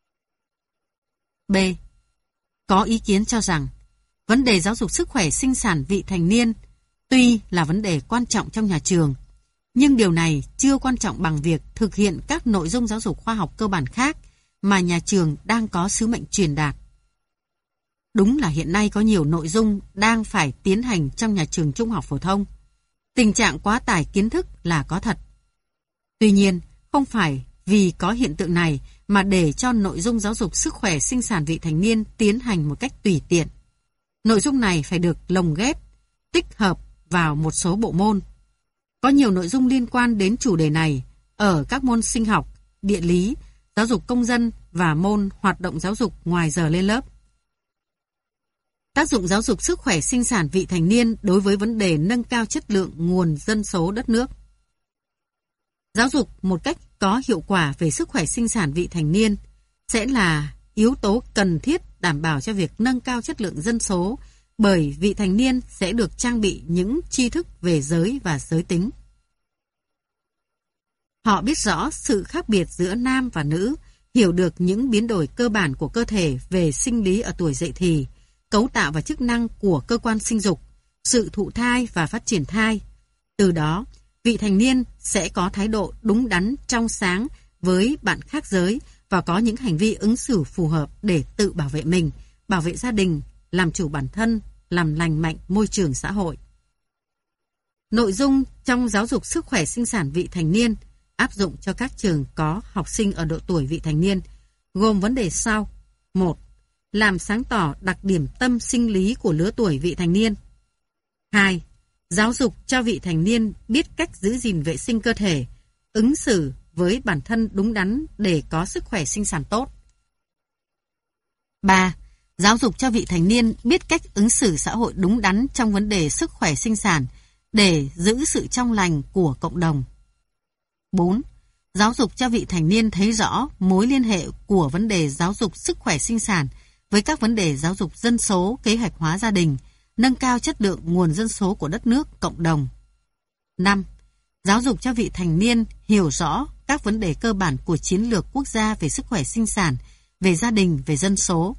B. Có ý kiến cho rằng, vấn đề giáo dục sức khỏe sinh sản vị thành niên tuy là vấn đề quan trọng trong nhà trường, nhưng điều này chưa quan trọng bằng việc thực hiện các nội dung giáo dục khoa học cơ bản khác mà nhà trường đang có sứ mệnh truyền đạt. Đúng là hiện nay có nhiều nội dung đang phải tiến hành trong nhà trường trung học phổ thông. Tình trạng quá tải kiến thức là có thật. Tuy nhiên, không phải vì có hiện tượng này mà để cho nội dung giáo dục sức khỏe sinh sản vị thành niên tiến hành một cách tùy tiện. Nội dung này phải được lồng ghép, tích hợp vào một số bộ môn. Có nhiều nội dung liên quan đến chủ đề này ở các môn sinh học, địa lý, giáo dục công dân và môn hoạt động giáo dục ngoài giờ lên lớp. Tác dụng giáo dục sức khỏe sinh sản vị thành niên đối với vấn đề nâng cao chất lượng nguồn dân số đất nước. Giáo dục một cách có hiệu quả về sức khỏe sinh sản vị thành niên sẽ là yếu tố cần thiết đảm bảo cho việc nâng cao chất lượng dân số, bởi vị thành niên sẽ được trang bị những tri thức về giới và giới tính. Họ biết rõ sự khác biệt giữa nam và nữ, hiểu được những biến đổi cơ bản của cơ thể về sinh lý ở tuổi dậy thì, cấu tạo và chức năng của cơ quan sinh dục, sự thụ thai và phát triển thai. Từ đó, vị thành niên sẽ có thái độ đúng đắn, trong sáng với bạn khác giới và có những hành vi ứng xử phù hợp để tự bảo vệ mình, bảo vệ gia đình, làm chủ bản thân, làm lành mạnh môi trường xã hội. Nội dung trong giáo dục sức khỏe sinh sản vị thành niên áp dụng cho các trường có học sinh ở độ tuổi vị thành niên gồm vấn đề sau. một. Làm sáng tỏ đặc điểm tâm sinh lý của lứa tuổi vị thành niên. hai. Giáo dục cho vị thành niên biết cách giữ gìn vệ sinh cơ thể, ứng xử với bản thân đúng đắn để có sức khỏe sinh sản tốt. ba. Giáo dục cho vị thành niên biết cách ứng xử xã hội đúng đắn trong vấn đề sức khỏe sinh sản để giữ sự trong lành của cộng đồng. bốn. Giáo dục cho vị thành niên thấy rõ mối liên hệ của vấn đề giáo dục sức khỏe sinh sản với các vấn đề giáo dục dân số, kế hoạch hóa gia đình, nâng cao chất lượng nguồn dân số của đất nước, cộng đồng. năm. Giáo dục cho vị thành niên hiểu rõ các vấn đề cơ bản của chiến lược quốc gia về sức khỏe sinh sản, về gia đình, về dân số.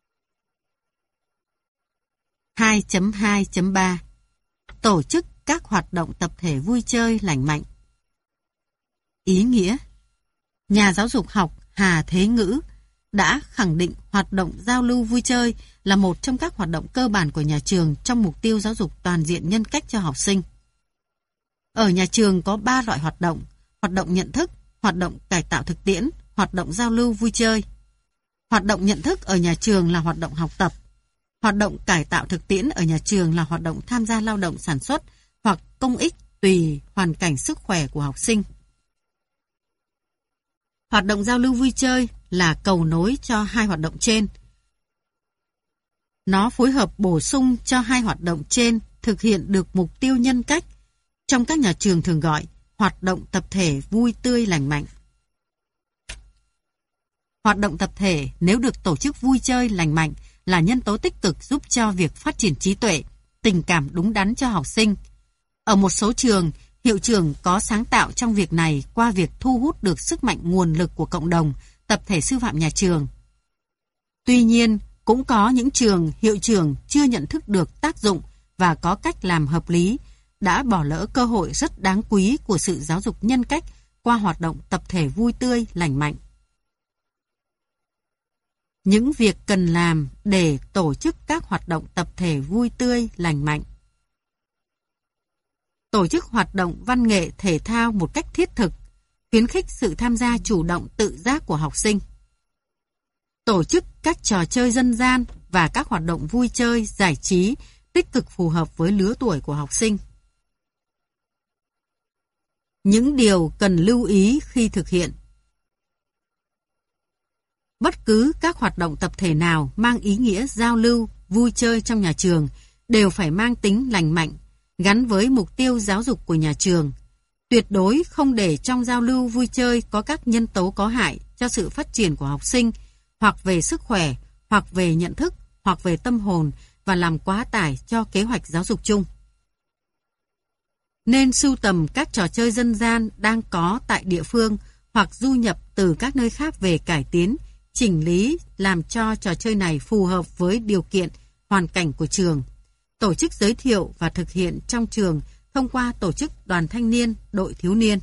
hai chấm hai chấm ba. Tổ chức các hoạt động tập thể vui chơi lành mạnh. Ý nghĩa: nhà giáo dục học Hà Thế Ngữ đã khẳng định hoạt động giao lưu vui chơi là một trong các hoạt động cơ bản của nhà trường trong mục tiêu giáo dục toàn diện nhân cách cho học sinh. Ở nhà trường có ba loại hoạt động: hoạt động nhận thức, hoạt động cải tạo thực tiễn, hoạt động giao lưu vui chơi. Hoạt động nhận thức ở nhà trường là hoạt động học tập. Hoạt động cải tạo thực tiễn ở nhà trường là hoạt động tham gia lao động sản xuất hoặc công ích tùy hoàn cảnh sức khỏe của học sinh. Hoạt động giao lưu vui chơi là cầu nối cho hai hoạt động trên. Nó phối hợp bổ sung cho hai hoạt động trên thực hiện được mục tiêu nhân cách, trong các nhà trường thường gọi hoạt động tập thể vui tươi lành mạnh. Hoạt động tập thể nếu được tổ chức vui chơi lành mạnh là nhân tố tích cực giúp cho việc phát triển trí tuệ, tình cảm đúng đắn cho học sinh. Ở một số trường, hiệu trưởng có sáng tạo trong việc này qua việc thu hút được sức mạnh nguồn lực của cộng đồng, tập thể sư phạm nhà trường. Tuy nhiên, cũng có những trường hiệu trưởng chưa nhận thức được tác dụng và có cách làm hợp lý, đã bỏ lỡ cơ hội rất đáng quý của sự giáo dục nhân cách qua hoạt động tập thể vui tươi lành mạnh. Những việc cần làm để tổ chức các hoạt động tập thể vui tươi lành mạnh. Tổ chức hoạt động văn nghệ thể thao một cách thiết thực, khuyến khích sự tham gia chủ động tự giác của học sinh. Tổ chức các trò chơi dân gian và các hoạt động vui chơi, giải trí tích cực phù hợp với lứa tuổi của học sinh. Những điều cần lưu ý khi thực hiện. Bất cứ các hoạt động tập thể nào mang ý nghĩa giao lưu, vui chơi trong nhà trường đều phải mang tính lành mạnh, gắn với mục tiêu giáo dục của nhà trường. Tuyệt đối không để trong giao lưu vui chơi có các nhân tố có hại cho sự phát triển của học sinh, hoặc về sức khỏe, hoặc về nhận thức, hoặc về tâm hồn và làm quá tải cho kế hoạch giáo dục chung. Nên sưu tầm các trò chơi dân gian đang có tại địa phương hoặc du nhập từ các nơi khác về cải tiến, chỉnh lý làm cho trò chơi này phù hợp với điều kiện, hoàn cảnh của trường. Tổ chức giới thiệu và thực hiện trong trường thông qua tổ chức đoàn thanh niên, đội thiếu niên.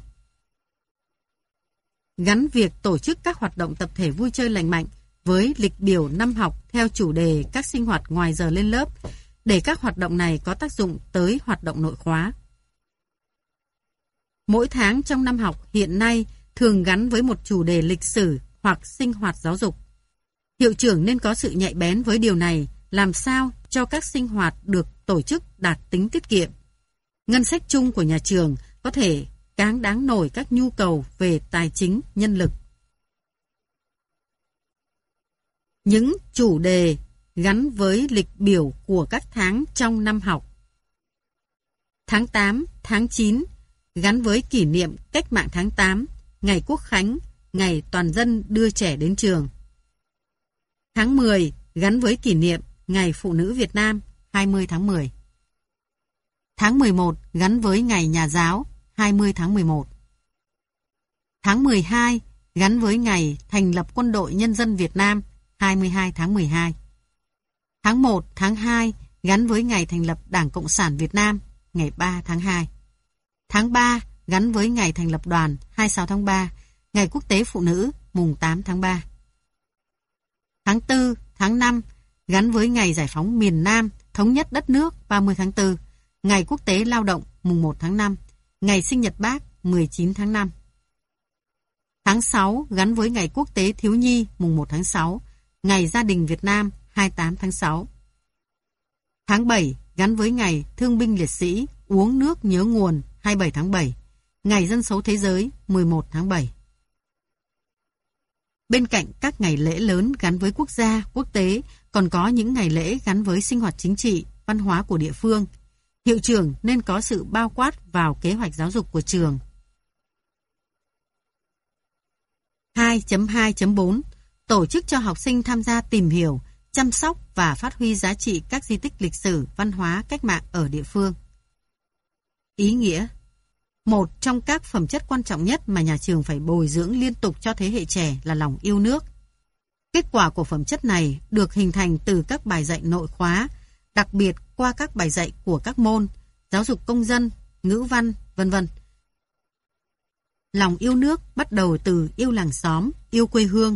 Gắn việc tổ chức các hoạt động tập thể vui chơi lành mạnh với lịch biểu năm học theo chủ đề các sinh hoạt ngoài giờ lên lớp, để các hoạt động này có tác dụng tới hoạt động nội khóa. Mỗi tháng trong năm học hiện nay thường gắn với một chủ đề lịch sử hoặc sinh hoạt giáo dục. Hiệu trưởng nên có sự nhạy bén với điều này, làm sao cho các sinh hoạt được tổ chức đạt tính tiết kiệm. Ngân sách chung của nhà trường có thể cáng đáng nổi các nhu cầu về tài chính, nhân lực. Những chủ đề gắn với lịch biểu của các tháng trong năm học. Tháng tám, tháng chín gắn với kỷ niệm Cách mạng tháng tám, Ngày Quốc khánh, Ngày toàn dân đưa trẻ đến trường. Tháng mười gắn với kỷ niệm Ngày Phụ nữ Việt Nam, hai mươi tháng mười. Tháng mười một gắn với Ngày Nhà giáo, hai mươi tháng mười một. Tháng mười hai gắn với Ngày thành lập Quân đội Nhân dân Việt Nam, hai mươi hai tháng mười hai. Tháng một, tháng hai gắn với Ngày thành lập Đảng Cộng sản Việt Nam, ngày ba tháng hai. Tháng ba gắn với Ngày thành lập đoàn, hai mươi sáu tháng ba, Ngày Quốc tế Phụ nữ, mùng tám tháng ba. Tháng tư, tháng năm gắn với Ngày giải phóng miền Nam, thống nhất đất nước, ba mươi tháng tư, Ngày Quốc tế Lao động, mùng một tháng năm, Ngày sinh nhật Bác, mười chín tháng năm. Tháng sáu gắn với Ngày Quốc tế Thiếu nhi, mùng một tháng sáu, Ngày Gia đình Việt Nam, hai mươi tám tháng sáu. Tháng bảy gắn với Ngày Thương binh Liệt sĩ, uống nước nhớ nguồn, hai mươi bảy tháng bảy, Ngày Dân số Thế giới, mười một tháng bảy. Bên cạnh các ngày lễ lớn gắn với quốc gia, quốc tế, còn có những ngày lễ gắn với sinh hoạt chính trị, văn hóa của địa phương. Hiệu trưởng nên có sự bao quát vào kế hoạch giáo dục của trường. hai chấm hai chấm bốn Tổ chức cho học sinh tham gia tìm hiểu, chăm sóc và phát huy giá trị các di tích lịch sử, văn hóa, cách mạng ở địa phương. Ý nghĩa: một trong các phẩm chất quan trọng nhất mà nhà trường phải bồi dưỡng liên tục cho thế hệ trẻ là lòng yêu nước. Kết quả của phẩm chất này được hình thành từ các bài dạy nội khóa, đặc biệt qua các bài dạy của các môn giáo dục công dân, ngữ văn, vân vân. Lòng yêu nước bắt đầu từ yêu làng xóm, yêu quê hương.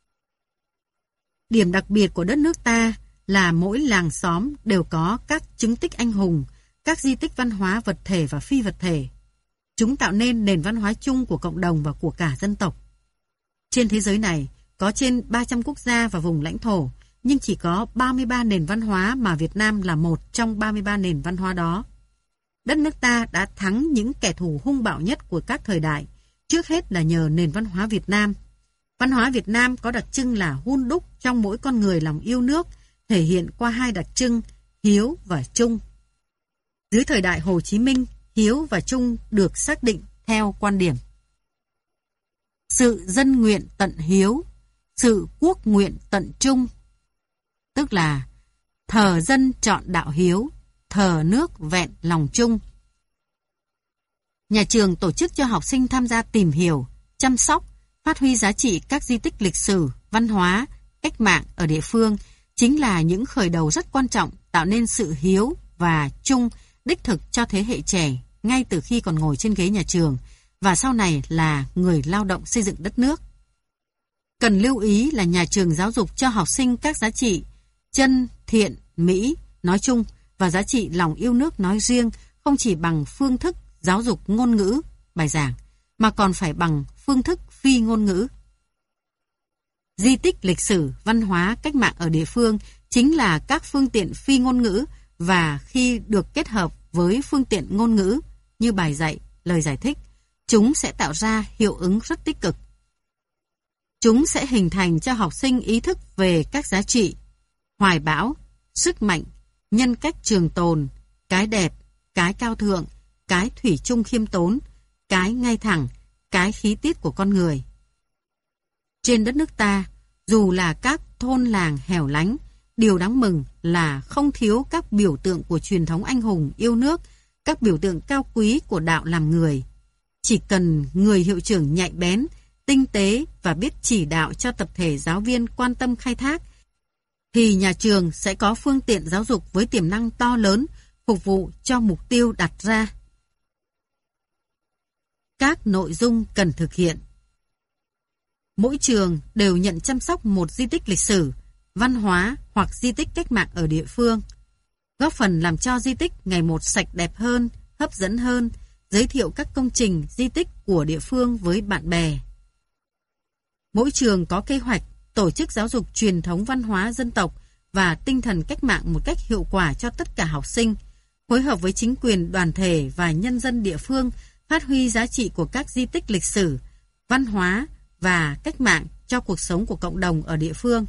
Điểm đặc biệt của đất nước ta là mỗi làng xóm đều có các chứng tích anh hùng, các di tích văn hóa vật thể và phi vật thể. Chúng tạo nên nền văn hóa chung của cộng đồng và của cả dân tộc. Trên thế giới này, có trên ba trăm quốc gia và vùng lãnh thổ, nhưng chỉ có ba mươi ba nền văn hóa mà Việt Nam là một trong ba mươi ba nền văn hóa đó. Đất nước ta đã thắng những kẻ thù hung bạo nhất của các thời đại, trước hết là nhờ nền văn hóa Việt Nam. Văn hóa Việt Nam có đặc trưng là hun đúc trong mỗi con người lòng yêu nước, thể hiện qua hai đặc trưng hiếu và trung. Dưới thời đại Hồ Chí Minh, hiếu và trung được xác định theo quan điểm: sự dân nguyện tận hiếu, sự quốc nguyện tận trung. Tức là thờ dân chọn đạo hiếu, thờ nước vẹn lòng trung. Nhà trường tổ chức cho học sinh tham gia tìm hiểu, chăm sóc, phát huy giá trị các di tích lịch sử, văn hóa, cách mạng ở địa phương chính là những khởi đầu rất quan trọng tạo nên sự hiếu và trung đích thực cho thế hệ trẻ ngay từ khi còn ngồi trên ghế nhà trường và sau này là người lao động xây dựng đất nước. Cần lưu ý là nhà trường giáo dục cho học sinh các giá trị chân, thiện, mỹ nói chung và giá trị lòng yêu nước nói riêng không chỉ bằng phương thức giáo dục ngôn ngữ, bài giảng, mà còn phải bằng phương thức phi ngôn ngữ. Di tích lịch sử, văn hóa, cách mạng ở địa phương chính là các phương tiện phi ngôn ngữ và khi được kết hợp với phương tiện ngôn ngữ như bài dạy, lời giải thích, chúng sẽ tạo ra hiệu ứng rất tích cực. Chúng sẽ hình thành cho học sinh ý thức về các giá trị hoài bão, sức mạnh, nhân cách trường tồn, cái đẹp, cái cao thượng, cái thủy chung khiêm tốn, cái ngay thẳng, cái khí tiết của con người. Trên đất nước ta, dù là các thôn làng hẻo lánh, điều đáng mừng là không thiếu các biểu tượng của truyền thống anh hùng yêu nước, các biểu tượng cao quý của đạo làm người. Chỉ cần người hiệu trưởng nhạy bén, tinh tế và biết chỉ đạo cho tập thể giáo viên quan tâm khai thác, thì nhà trường sẽ có phương tiện giáo dục với tiềm năng to lớn, phục vụ cho mục tiêu đặt ra. Các nội dung cần thực hiện. Mỗi trường đều nhận chăm sóc một di tích lịch sử, văn hóa hoặc di tích cách mạng ở địa phương, góp phần làm cho di tích ngày một sạch đẹp hơn, hấp dẫn hơn, giới thiệu các công trình, di tích của địa phương với bạn bè. Mỗi trường có kế hoạch tổ chức giáo dục truyền thống văn hóa dân tộc và tinh thần cách mạng một cách hiệu quả cho tất cả học sinh, phối hợp với chính quyền đoàn thể và nhân dân địa phương phát huy giá trị của các di tích lịch sử, văn hóa và cách mạng cho cuộc sống của cộng đồng ở địa phương.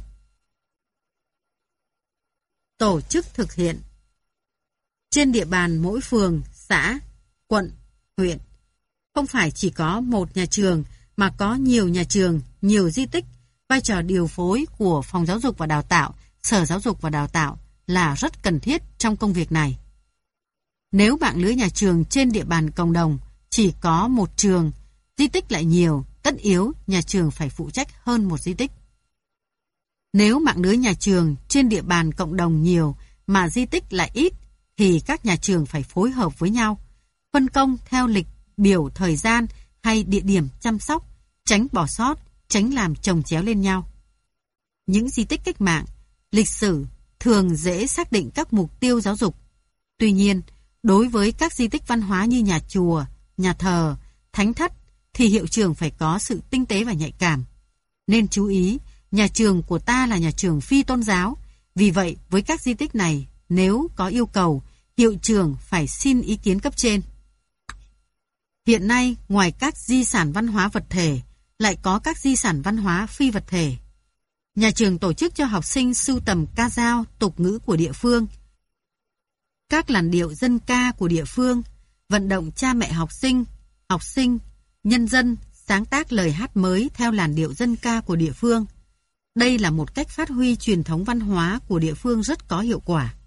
Tổ chức thực hiện. Trên địa bàn mỗi phường, xã, quận, huyện, không phải chỉ có một nhà trường mà có nhiều nhà trường, nhiều di tích. Vai trò điều phối của Phòng Giáo dục và Đào tạo, Sở Giáo dục và Đào tạo là rất cần thiết trong công việc này. Nếu mạng lưới nhà trường trên địa bàn cộng đồng chỉ có một trường, di tích lại nhiều, tất yếu nhà trường phải phụ trách hơn một di tích. Nếu mạng lưới nhà trường trên địa bàn cộng đồng nhiều mà di tích lại ít, thì các nhà trường phải phối hợp với nhau, phân công theo lịch biểu thời gian hay địa điểm chăm sóc, tránh bỏ sót, tránh làm chồng chéo lên nhau. Những di tích cách mạng, lịch sử thường dễ xác định các mục tiêu giáo dục. Tuy nhiên, đối với các di tích văn hóa như nhà chùa, nhà thờ, thánh thất thì hiệu trưởng phải có sự tinh tế và nhạy cảm. Nên chú ý, nhà trường của ta là nhà trường phi tôn giáo. Vì vậy, với các di tích này, nếu có yêu cầu, hiệu trưởng phải xin ý kiến cấp trên. Hiện nay, ngoài các di sản văn hóa vật thể, lại có các di sản văn hóa phi vật thể. Nhà trường tổ chức cho học sinh sưu tầm ca dao, tục ngữ của địa phương, các làn điệu dân ca của địa phương, vận động cha mẹ học sinh, học sinh, nhân dân sáng tác lời hát mới theo làn điệu dân ca của địa phương. Đây là một cách phát huy truyền thống văn hóa của địa phương rất có hiệu quả.